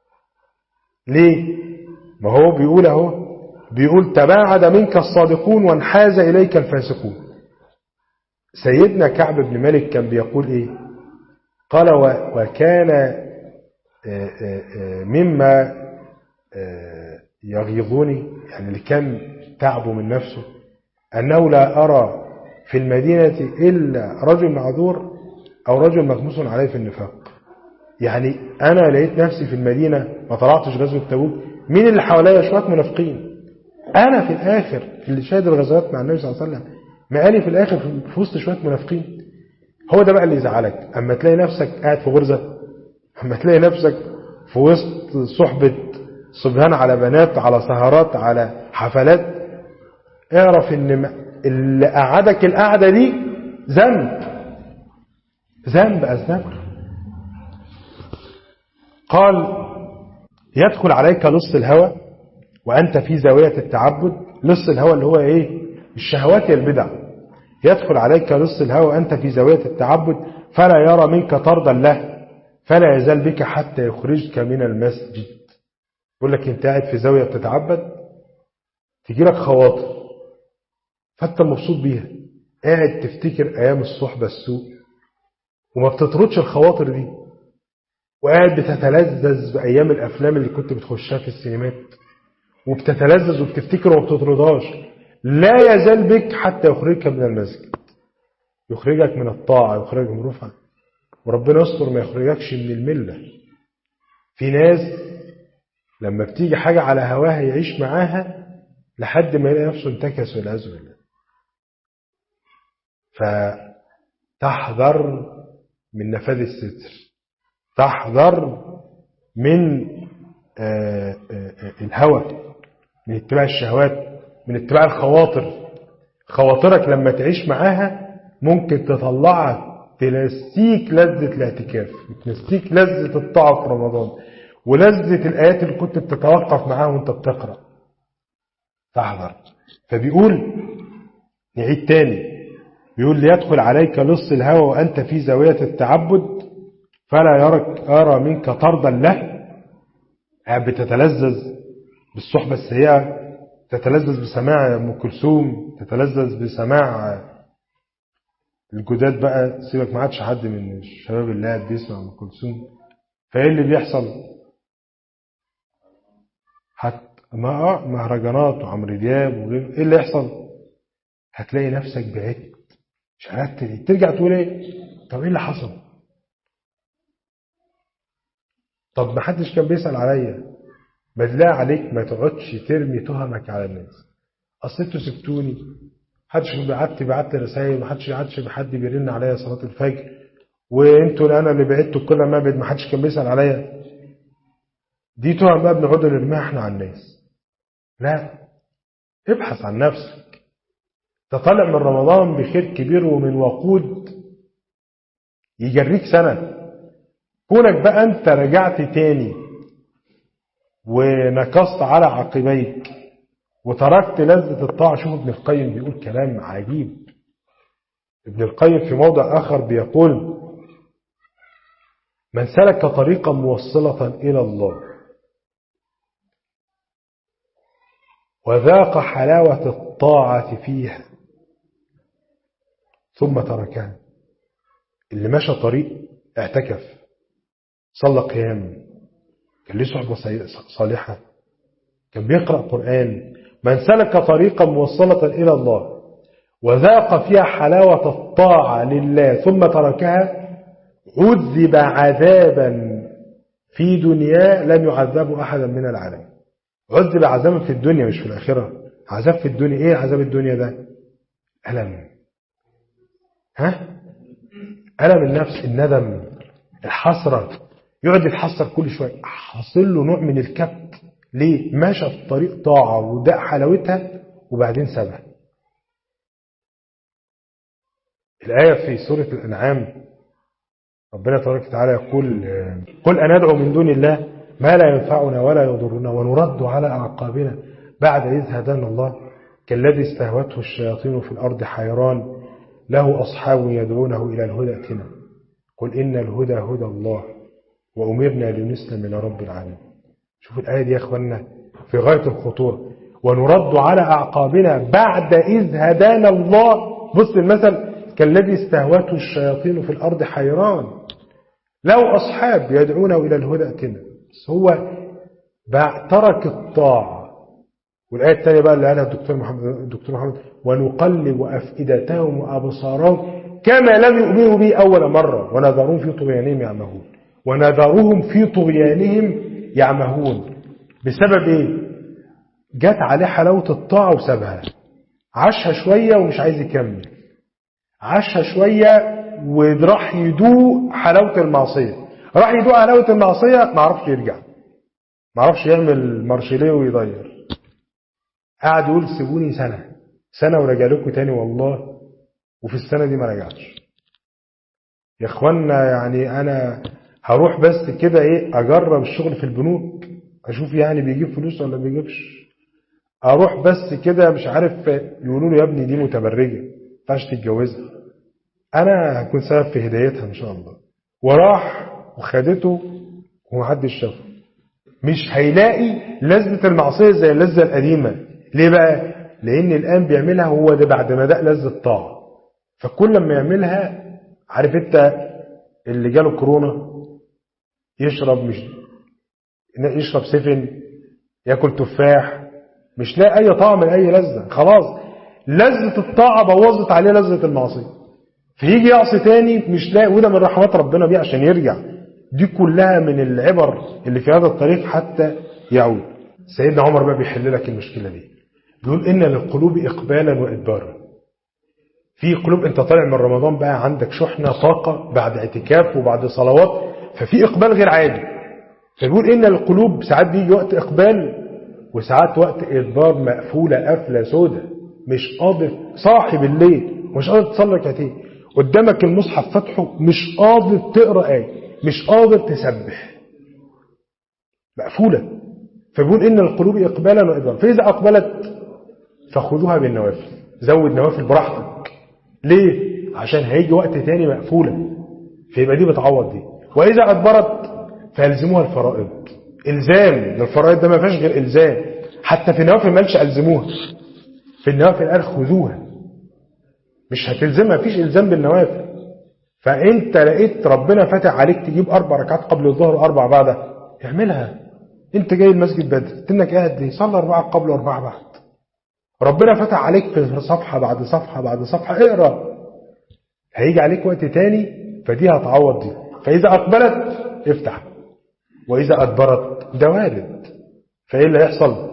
ليه؟ ما هو بيقول اهو، بيقول تباعد منك الصادقون وانحاز اليك الفاسقون. سيدنا كعب بن مالك كان بيقول إيه؟ قال وكان مما يغيظني، يعني اللي كان تعبه من نفسه، أنه لا أرى في المدينة إلا رجل معذور أو رجل مغموس عليه في النفاق. يعني أنا لقيت نفسي في المدينة ما طلعتش غزوة تبوك، مين اللي حواليا؟ شوية منافقين. أنا في الآخر اللي شاهد الغزوات مع النبي صلى الله عليه وسلم، مقالي في الآخر في وسط شوية منافقين. هو ده بقى اللي يزعلك، أما تلاقي نفسك قاعد في غرزة، أما تلاقي نفسك في وسط صحبة صبيان على بنات على سهرات على حفلات، اعرف ان اللي قعدك القعدة دي ذنب أذنبه. قال يدخل عليك لص الهوى وأنت في زاوية التعبد. لص الهوى اللي هو إيه؟ الشهوات البدع. يدخل عليك لص الهوى وأنت في زاوية التعبد فلا يرى منك طردا له فلا يزال بك حتى يخرجك من المسجد. يقول لك انت قاعد في زاوية بتتعبد، تجي لك خواطر فانت مبسوط بيها، قاعد تفتكر ايام الصحبة السوء وما بتطردش الخواطر دي، وقاعد بتتلذذ بايام الافلام اللي كنت بتخشها في السينمات وبتتلذذ وبتفتكر وما بتطردهاش. لا يزال بك حتى يخرجك من المسجد، يخرجك من الطاعة، يخرجك من الرفعة، وربنا يستر ما يخرجكش من الملة. في ناس لما بتيجي حاجة على هواها يعيش معاها لحد ما يلاقي نفسه انتكس والعياذ بالله. فتحذر من نفاذ الستر، تحذر من الهوى، من اتباع الشهوات، من اتباع الخواطر. خواطرك لما تعيش معاها ممكن تطلعك تنسيك لذة الاعتكاف، تنسيك لذة الطاعة في رمضان ولذة الآيات اللي كنت بتتوقف معاها وانت بتقرأ. تحذر. فبيقول نعيد تاني، بيقول ليدخل عليك لص الهوى وأنت في زاوية التعبد فلا يرى منك طردا له. بتتلذذ بالصحبة السيئة، تتلذذ بسماع أم كلثوم، تتلذذ بسماع الجداد بقى، سيبك ما عادش حد من الشباب اللي قاعد بيسمع أم كلثوم. فايه اللي بيحصل؟ حتى مهرجانات وعمرو دياب وغيره، ايه اللي يحصل؟ هتلاقي نفسك بعدت، مش عارف ترجع تقول ايه؟ طب ايه اللي حصل؟ طب ما حدش كان بيسأل عليا. بالله عليك ما تقعدش ترمي تهمك على الناس. اصل انتوا سبتوني، محدش بعت رسائل، محدش حد بيرن عليا صلاة الفجر، وانتوا انا اللي بعدتوا كل ما ابعد محدش كان بيسأل عليا. دي تهم بقى بنقعد نرميها احنا على الناس. لا، ابحث عن نفسك. تطلع من رمضان بخير كبير ومن وقود يجريك سنة. كونك بقى انت رجعت تاني ونكصت على عقبيك وتركت لذة الطاعة. شوف ابن القيم بيقول كلام عجيب. ابن القيم في موضع آخر بيقول من سلك طريقا موصلة إلى الله وذاق حلاوة الطاعة فيها ثم تركها. اللي مشى طريق، اعتكف، صلى قيام، كان ليه صحبة صالحة، كان بيقرأ قرآن. من سلك طريقا موصلة إلى الله وذاق فيها حلاوة الطاعة لله ثم تركها عذب عذابا في دنيا لم يعذبه أحدا من العالم. عذب عذابا في الدنيا مش في الآخرة، عذاب في الدنيا. ايه عذاب الدنيا ده؟ ألم، ألم النفس، الندم، الحسرة. يقعد يتحسر كل شوية، حاصل له نوع من الكبت. ليه؟ ماشى في طريق طاعة وداء حلاوتها وبعدين سابها. الآية في سورة الأنعام ربنا تبارك وتعالى يقول قل أندعو من دون الله ما لا ينفعنا ولا يضرنا ونرد على أعقابنا بعد إذ هدانا الله كالذي استهوته الشياطين في الأرض حيران له أصحاب يدعونه إلى الهدى ائتنا قل إن الهدى هدى الله وأمرنا لنسلم لرب العالمين. شوفوا الآية دي يا أخوانا في غاية الخطورة. ونرد على أعقابنا بعد إذ هدانا الله. بص المثل، كالذي استهوته الشياطين في الأرض حيران له أصحاب يدعونه إلى الهدى ائتنا. بس هو ترك الطاعة. والآية الثانية بقى اللي قالها الدكتور محمد ونقلب أفئدتهم وأبصارهم كما لم يؤمنوا به أول مرة ونذرهم في طغيانهم يعمهون. ونذرهم في طغيانهم يعمهون بسبب إيه؟ جت عليه حلاوة الطاعة وسابها، عاشها شوية ومش عايز يكمل، عاشها شوية وراح يدوق حلاوة المعصية، راح يدوق حلاوة المعصية ما عرفش يرجع، ما عرفش يعمل مارشيليه ويضير، قاعد يقول سيبوني سنة ورجع لكم تاني والله، وفي السنة دي ما رجعش. يا اخوانا يعني انا هروح بس كده ايه اجرب الشغل في البنوك اشوف يعني بيجيب فلوس ولا بيجيبش، اروح بس كده مش عارف يقولوا له يا ابني دي متبرجه ما ينفعش تتجوزها، انا هكون سبب في هدايتها ان شاء الله. وراح وخدته ومحدش شافه. مش هيلاقي لذة المعصية زي اللذة القديمة. ليه بقى؟ لان الان بيعملها هو ده بعد ما دق لذة الطاعة، فكل ما يعملها عارف انت اللي جاله كورونا يشرب سفن، ياكل تفاح، مش لاقي اي طعم اي لذة، خلاص لذة الطاعة بوظت عليه لذة المعصية، فيجي يعصي تاني مش لاقي، وده من رحمات ربنا بيه عشان يرجع. دي كلها من العبر اللي في هذا الطريق حتى يعود. سيدنا عمر بقى بيحل لك المشكلة دي، بيقول إن للقلوب إقبالا وإدبارا. في قلوب انت طالع من رمضان بقى عندك شحنة طاقة بعد اعتكاف وبعد صلوات، ففي إقبال غير عادي. فبيقول إن القلوب ساعات بيجي وقت إقبال وساعات وقت إدبار، مقفولة قفلة سودة، مش قادر صاحي بالليل مش قادر تصلي ركعتين، قدامك المصحف فتحه مش قادر تقرأ آية، مش قادر تسبح، مقفولة. فبيقول إن القلوب إقبالا وإدبارا، فإذا أقبلت فخذوها بالنوافل، زود نوافل براحتك. ليه؟ عشان هيجي وقت تاني مقفولة، فيبقى دي بتعوض دي. وإذا أدبرت فألزموها الفرائض. إلزام للفرائض ده ما فيهاش غير إلزام، حتى في النوافل ما قالش ألزموها، في النوافل قال خذوها، مش هتلزمها، مفيش إلزام بالنوافل. فأنت لقيت ربنا فاتح عليك تجيب 4 ركعات قبل الظهر و4 بعدها، اعملها. أنت جاي المسجد بدري إنك قاعد ليه؟ صلي 4 قبل و4 بعد. ربنا فتح عليك في صفحة بعد صفحة بعد صفحة، اقرأ. هيجي عليك وقت تاني فدي هتعوض دي. فإذا أقبلت افتح، وإذا أدبرت ده وارد. فإيه اللي هيحصل؟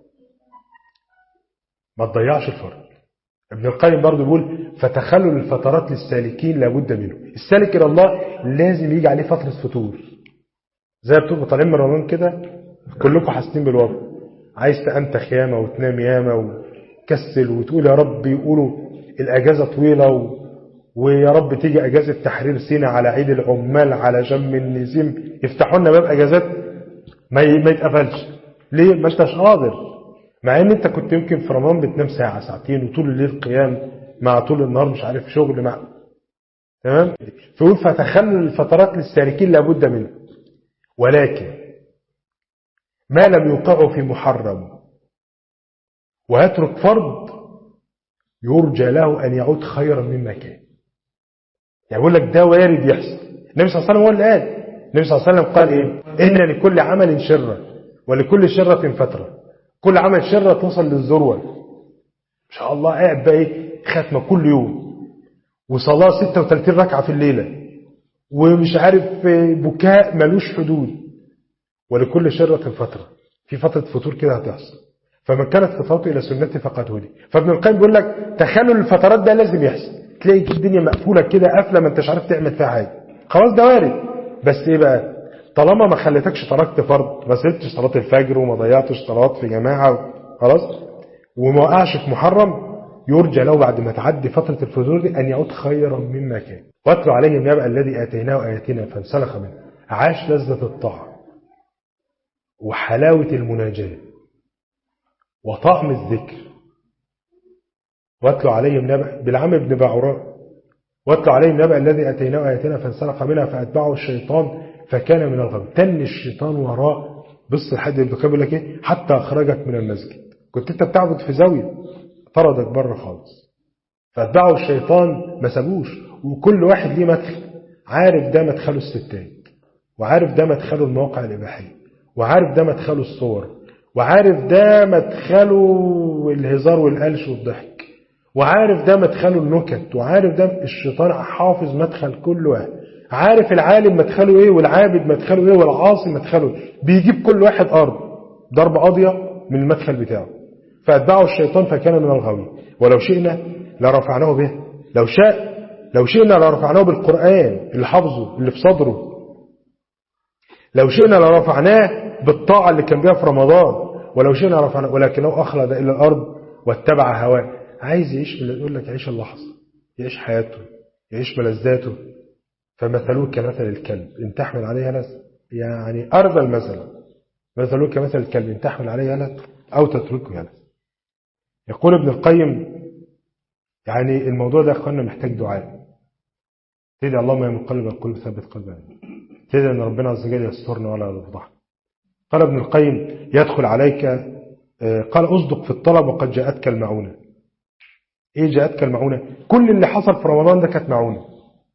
ما تضيعش الفرق. ابن القيم برضه بيقول فتخلل الفترات للسالكين لابد منه. السالك إلى الله لازم يجي عليه فترة فتور، زي بتبقوا طالعين من رمضان كده كلكم حاسين بالوضع، عايز تأنتخ ياما وتنام ياما وكسل وتقول يا رب يقولوا الأجازة طويلة ويا رب تيجي أجازة تحرير سينا على عيد العمال على شم النسيم يفتحوا لنا باب أجازات ما يتقفلش. ليه؟ ما انتش قادر، مع ان انت كنت يمكن في رمضان بتنام ساعة ساعتين وطول الليل قيام مع طول النهار مش عارف شغل مع تمام. فيقول فتخلل الفترات للسالكين لابد منه، ولكن ما لم يوقعه في محرم ويترك فرض يرجى له أن يعود خيرا مما كان. يعني يقول لك ده وارد يحصل. النبي صلى الله عليه وسلم هو اللي قال، النبي صلى الله عليه وسلم قال إيه؟ إن لكل عمل شرة ولكل شرة فترة، كل عمل شرة توصل للذروة. إن شاء الله قاعد بقى إيه ختمة كل يوم وصلاة 36 ركعة في الليلة ومش عارف بكاء ملوش حدود، ولكل شرة فترة، في فترة فتور كده هتحصل. فمن كانت فترته إلى سنتي فقد هدي. فابن القيم بيقول لك تخلل الفترات ده لازم يحصل، تلاقي الدنيا مقفولة كده قافلة ما انتش عارف تعمل فيها حاجة، خلاص ده وارد. بس ايه بقى؟ طالما ما خليتكش تركت فرض، ما سبتش صلاة الفجر وما ضيعتش صلوات في جماعة خلاص، وما وقعش في محرم، يرجى له بعد ما تعدي فترة الفتور دي أن يعود خيرا مما كان. واتلو عليهم نبأ الذي آتيناه آياتنا فانسلخ منه. عاش لذة الطاعة وحلاوة المناجاة وطعم الذكر. واتلو عليهم نبأ بالعم بن باعوراء، واتلو عليهم نبأ الذي آتيناه آياتنا فانسلخ منها فأتبعه الشيطان فكان من الغاوين. تن الشيطان وراه. بص لحد ابن القيم لك ايه؟ حتى أخرجك من المسجد. كنت انت بتعبد في زاوية طردك بره خالص. فاتبعوا الشيطان ما سابوش، وكل واحد ليه مدخل، عارف ده مدخله الستات، وعارف ده مدخله المواقع الإباحية، وعارف ده مدخله الصور، وعارف ده مدخله الهزار والقلش والضحك، وعارف ده مدخله النكت، وعارف ده الشيطان حافظ مدخل كل واحد، عارف العالم مدخله ايه والعابد مدخله ايه والعاصي مدخله ايه، بيجيب كل واحد أرض ضرب قاضية من المدخل بتاعه. فأتبعوا الشيطان فكان من الغاوين. ولو شئنا لرفعناه به، لو شئنا لرفعناه بالقرآن اللي حافظه اللي في صدره، لو شئنا لرفعناه بالطاعة اللي كان بيها في رمضان، ولو شئنا لرفعناه ولكنه أخلد إلى الأرض واتبع هواه. عايز يعيش، اللي يقول لك يعيش اللحظة، يعيش حياته، يعيش ملذاته. فمثلوه كمثل الكلب إن تحمل عليه يلهث، يعني أرض المثل، مثلوه كمثل الكلب إن تحمل عليه يلهث أو تتركه يلهث. يقول ابن القيم يعني الموضوع ده أخوانا محتاج دعاء. تدعي اللهم يا مقلب القلوب ثبت قلبنا، تدعي أن ربنا عز وجل يسترنا ولا يفضحنا. قال ابن القيم يدخل عليك، قال أصدق في الطلب وقد جاءتك المعونة. إيه جاءتك المعونة؟ كل اللي حصل في رمضان ده كانت معونة.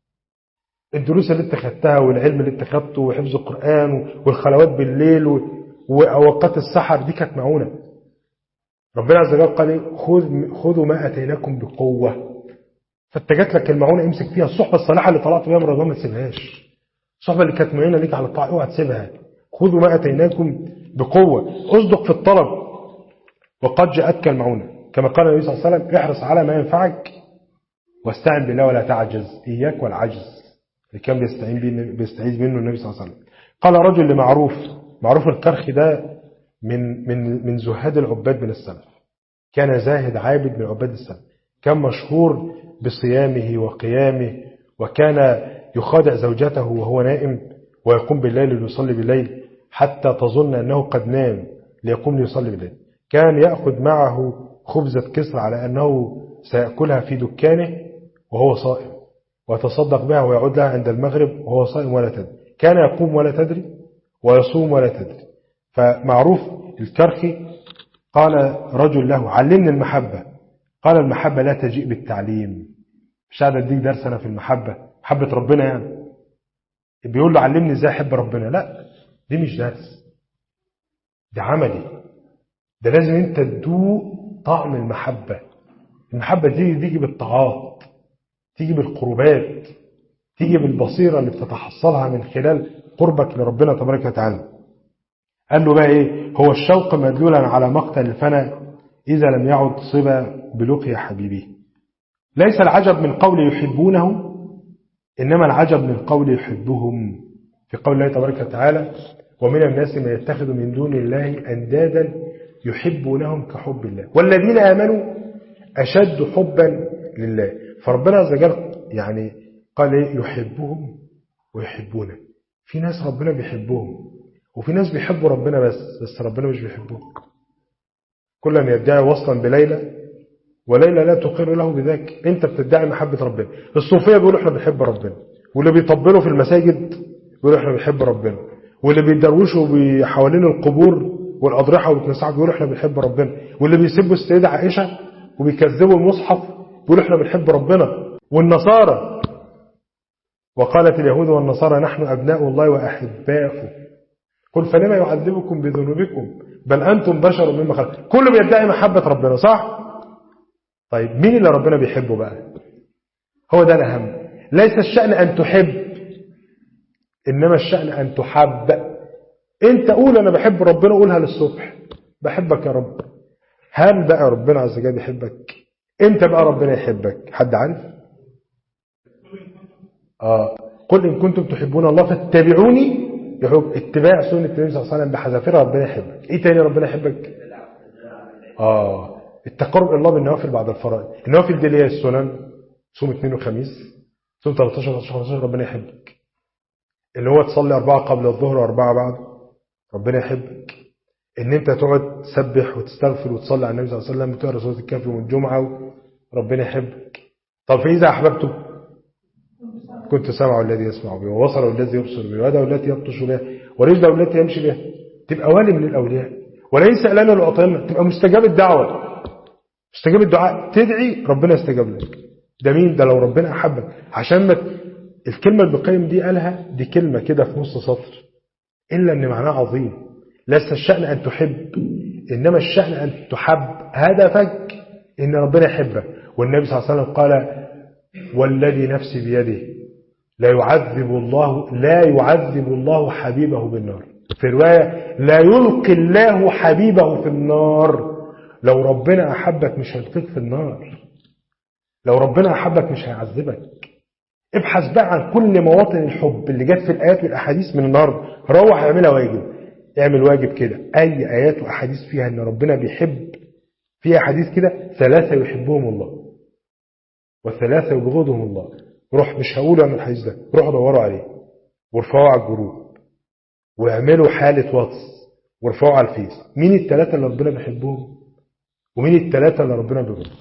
الدروس اللي انت خدتها والعلم اللي انت خدته وحفظ القرآن والخلوات بالليل وأوقات السحر دي كانت معونة. ربنا عز وجل قال خذوا ما أتيناكم بقوة. فاتجت لك المعونة امسك فيها. الصحبة الصالحة اللي طلعت بيها من رمضان ما تسيبهاش. الصحبة اللي كانت معينة ليك على الطاعة اوعى تسيبها. خذوا ما أتيناكم بقوة. اصدق في الطلب وقد جاءتك المعونة، كما قال النبي صلى الله عليه وسلم احرص على ما ينفعك واستعن بالله ولا تعجز. إياك والعجز اللي كان بيستعيذ منه النبي صلى الله عليه وسلم. قال رجل لمعروف الكرخي ده من زهاد العباد من السلف، كان زاهد عابد من عباد السلف، كان مشهور بصيامه وقيامه، وكان يخادع زوجته وهو نائم ويقوم بالليل ليصلي بالليل حتى تظن أنه قد نام ليقوم ليصلي بالليل. كان يأخذ معه خبزة كسر على أنه سيأكلها في دكانه وهو صائم، ويتصدق بها ويعود لها عند المغرب وهو صائم ولا تدري. كان يقوم ولا تدري ويصوم ولا تدري. فمعروف الكرخي قال رجل له علمني المحبة. قال المحبة لا تجيء بالتعليم. مش قاعد اديك درس انا في المحبة، محبة ربنا يعني بيقول له علمني ازاي احب ربنا. لا، دي مش درس، ده عملي. ده لازم انت تدوق طعم المحبة. المحبة دي تيجي بالطاعات، تيجي بالقربات، تيجي بالبصيرة اللي بتتحصلها من خلال قربك لربنا تبارك وتعالى. قال له بقى ايه؟ هو الشوق مدلولا على مقتل الفنا إذا لم يعد صبا بلقي حبيبه. ليس العجب من قول يحبونه، إنما العجب من قول يحبهم. في قول الله تبارك وتعالى ومن الناس من يتخذ من دون الله أندادا يحبونهم كحب الله والذين آمنوا أشد حبا لله. فربنا عز وجل يعني قال إيه؟ يحبهم ويحبونه. في ناس ربنا بيحبهم، وفي ناس بيحبوا ربنا بس ربنا مش بيحبهم. كل من يدعي وصلا بليلى وليلى لا تقر له بذاك. انت بتدعي محبة ربنا. الصوفية بيقولوا احنا بنحب ربنا، واللي بيطبلوا في المساجد بيقولوا احنا بنحب ربنا، واللي بيدروشوا حوالين القبور والأضرحة والمساجد بيقولوا احنا بنحب ربنا، واللي بيسبوا السيدة عائشة وبيكذبوا المصحف بيقولوا احنا بنحب ربنا. والنصارى وقالت اليهود والنصارى نحن أبناء الله وأحباؤه قل فلما يعذبكم بذنوبكم بل أنتم بشر مما خلق. كله بيدعي محبة ربنا، صح؟ طيب مين اللي ربنا بيحبه بقى؟ هو ده الأهم. ليس الشأن أن تحب، إنما الشأن أن تحب. أنت قول أنا بحب ربنا، قولها للصبح بحبك يا رب. هل بقى ربنا عز وجل يحبك؟ أنت بقى ربنا يحبك؟ حد عارف؟ قل إن كنتم تحبون الله فاتبعوني. اتباع سنة النبي صلى الله عليه وسلم بحذافيرها ربنا يحبك. إيه تاني ربنا يحبك؟ التقرب إلى الله بالنوافل بعد الفرائض. النوافل دي اللي هي السنن، صوم اثنين وخميس، صوم 13 14 15 ربنا يحبك. اللي هو تصلي 4 قبل الظهر و4 بعد ربنا يحبك. ان انت تقعد تسبح وتستغفر وتصلي على النبي صلى الله عليه وسلم وتقرا سوره الكهف يوم الجمعه ربنا يحبك. طب فاذا احببته كنت سمعه الذي يسمع به وبصره الذي يبصر به ويده التي يبطش بها ورجله التي يمشي بها. تبقى ولي من الاولياء. ولئن سالنا لاعطينا. تبقى مستجاب الدعوه، مستجاب الدعاء. تدعي ربنا يستجاب لك. ده مين ده؟ لو ربنا أحبك. عشان ما الكلمة ابن القيم دي قالها، دي كلمة كده في نص سطر، إلا أن معناه عظيم. ليس الشأن أن تحب، إنما الشأن أن تحب. هدفك إن ربنا يحبك. والنبي صلى الله عليه وسلم قال: والذي نفسي بيده لا يعذب الله حبيبه بالنار. في رواية: لا يلقي الله حبيبه في النار. لو ربنا أحبك مش هيلقيك في النار، لو ربنا أحبك مش هيعذبك. ابحث بقى عن كل مواطن الحب اللي جت في الآيات والأحاديث من النهارده، روح اعملها واجب. اعمل واجب كده، أي آيات وأحاديث فيها إن ربنا بيحب، فيها أحاديث كده: 3 يحبهم الله و3 يبغضهم الله. روح، مش هقول عن الحديث ده، روحوا دوروا عليه وارفعوا على الجروب واعملوا حالة واتس وارفعوا على الفيس. مين ال3 اللي ربنا بيحبهم ومين ال3 اللي ربنا بيبغضهم؟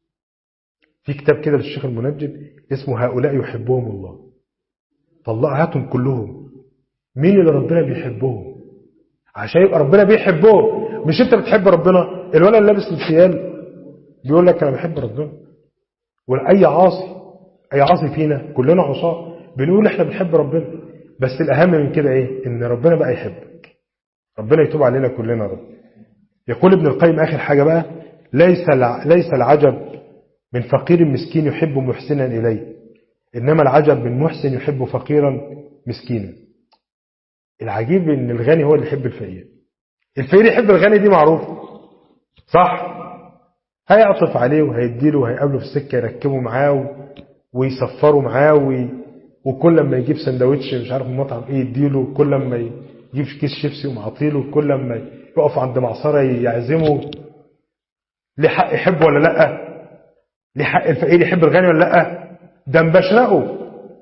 في كتاب كده للشيخ المنجد اسمه هؤلاء يحبهم الله. طلع هاتهم كلهم، مين اللي ربنا بيحبهم، عشان يبقى ربنا بيحبهم. مش انت بتحب ربنا؟ الولد اللي لابس الثياب بيقول لك انا بحب ربنا. واي عاصي فينا، كلنا عصاه، بنقول احنا بنحب ربنا. بس الاهم من كده ايه؟ ان ربنا بقى يحبك. ربنا يتوب علينا كلنا رب. يقول ابن القيم اخر حاجه بقى: ليس العجب من فقير مسكين يحب محسنا اليه، انما العجب من محسن يحب فقيرا مسكينا. العجيب ان الغني هو اللي يحب الفقير. الفقير يحب الغني، دي معروف صح؟ هيعطف عليه وهيديله وهيقابله في السكه، يركبه معاه ويسفروا معاه وكل ما يجيب سندوتش مش عارف المطعم ايه يديله، كل ما يجيب كيس شيبسي ومعطيله، كل ما يقف عند معصره يعزمه. ليه حق يحبه ولا لا؟ ليه حق الفقير يحب الغني ولا لا؟ ده مبشرقه،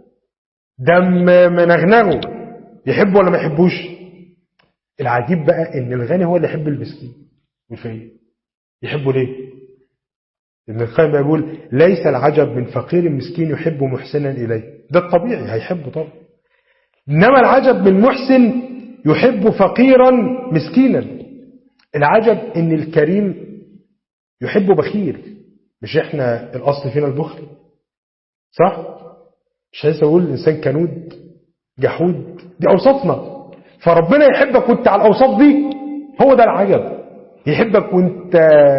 ده منغنغه، يحبه ولا ما يحبوش؟ العجيب بقى ان الغني هو اللي يحب المسكين والفقير. يحبه ليه؟ ابن القيم بيقول: ليس العجب من فقير مسكين يحب محسنا إليه. ده الطبيعي، هيحبه طبعا. إنما العجب من محسن يحب فقيرا مسكينا. العجب إن الكريم يحب بخيل. مش إحنا الأصل فينا البخل صح؟ مش عايز أقول الإنسان كنود جحود، دي أوصافنا. فربنا يحبك وانت على الأوصاف دي، هو ده العجب. يحبك وانت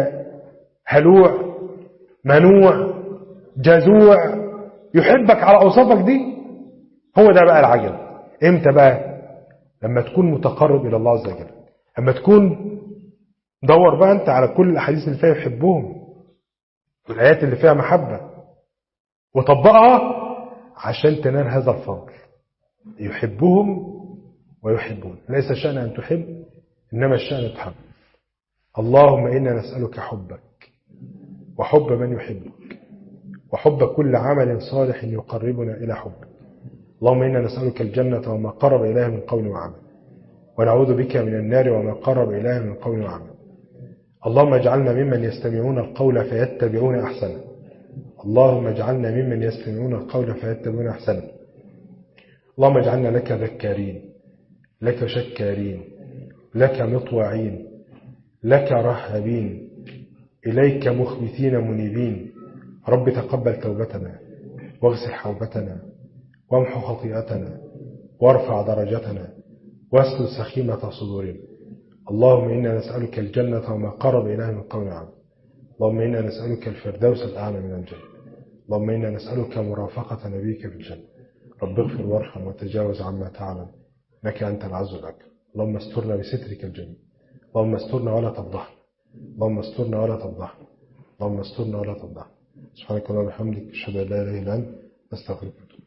هلوع منوع جزوع، يحبك على أوصافك دي، هو ده بقى العجب. امتى بقى؟ لما تكون متقرب إلى الله عز وجل، لما تكون دور بقى أنت على كل الأحاديث اللي فيها يحبهم والآيات اللي فيها محبة وطبقها عشان تنال هذا الفضل. يحبهم ويحبون. ليس الشأن أن تحب، إنما الشأن تحب. اللهم إنا نسألك حبك وحب من يحبك وحب كل عمل صالح يقربنا إلى حبك. اللهم إنا نسألك الجنة وما قرب إليها من قول وعمل، ونعوذ بك من النار وما قرب إليها من قول وعمل. اللهم اجعلنا ممن يستمعون القول فيتبعون أحسنه. اللهم اجعلنا ممن يستمعون القول فيتبعون أحسنه. اللهم اجعلنا لك ذكارين، لك شكارين، لك مطوعين، لك رهبين، إليك مخبتين منيبين. رب تقبل توبتنا واغسل حوبتنا وامحو خطيئتنا وارفع درجتنا واسلل سخيمة صدورنا. اللهم إنا نسألك الجنة وما قرب إليها من قول وعمل. اللهم إنا نسألك الفردوس الأعلى من الجنة. اللهم إنا نسألك مرافقة نبيك في الجنة. رب اغفر وارحم وتجاوز عما تعلم، إنك أنت العز الأكرم. اللهم استرنا بسترك الجميل. اللهم استرنا ولا تفضحنا. اللهم استرنا ولا تفضحنا. اللهم استرنا ولا تفضحنا. سبحانك اللهم وبحمدك، أشهد أن لا إله إلا أنت، أستغفرك.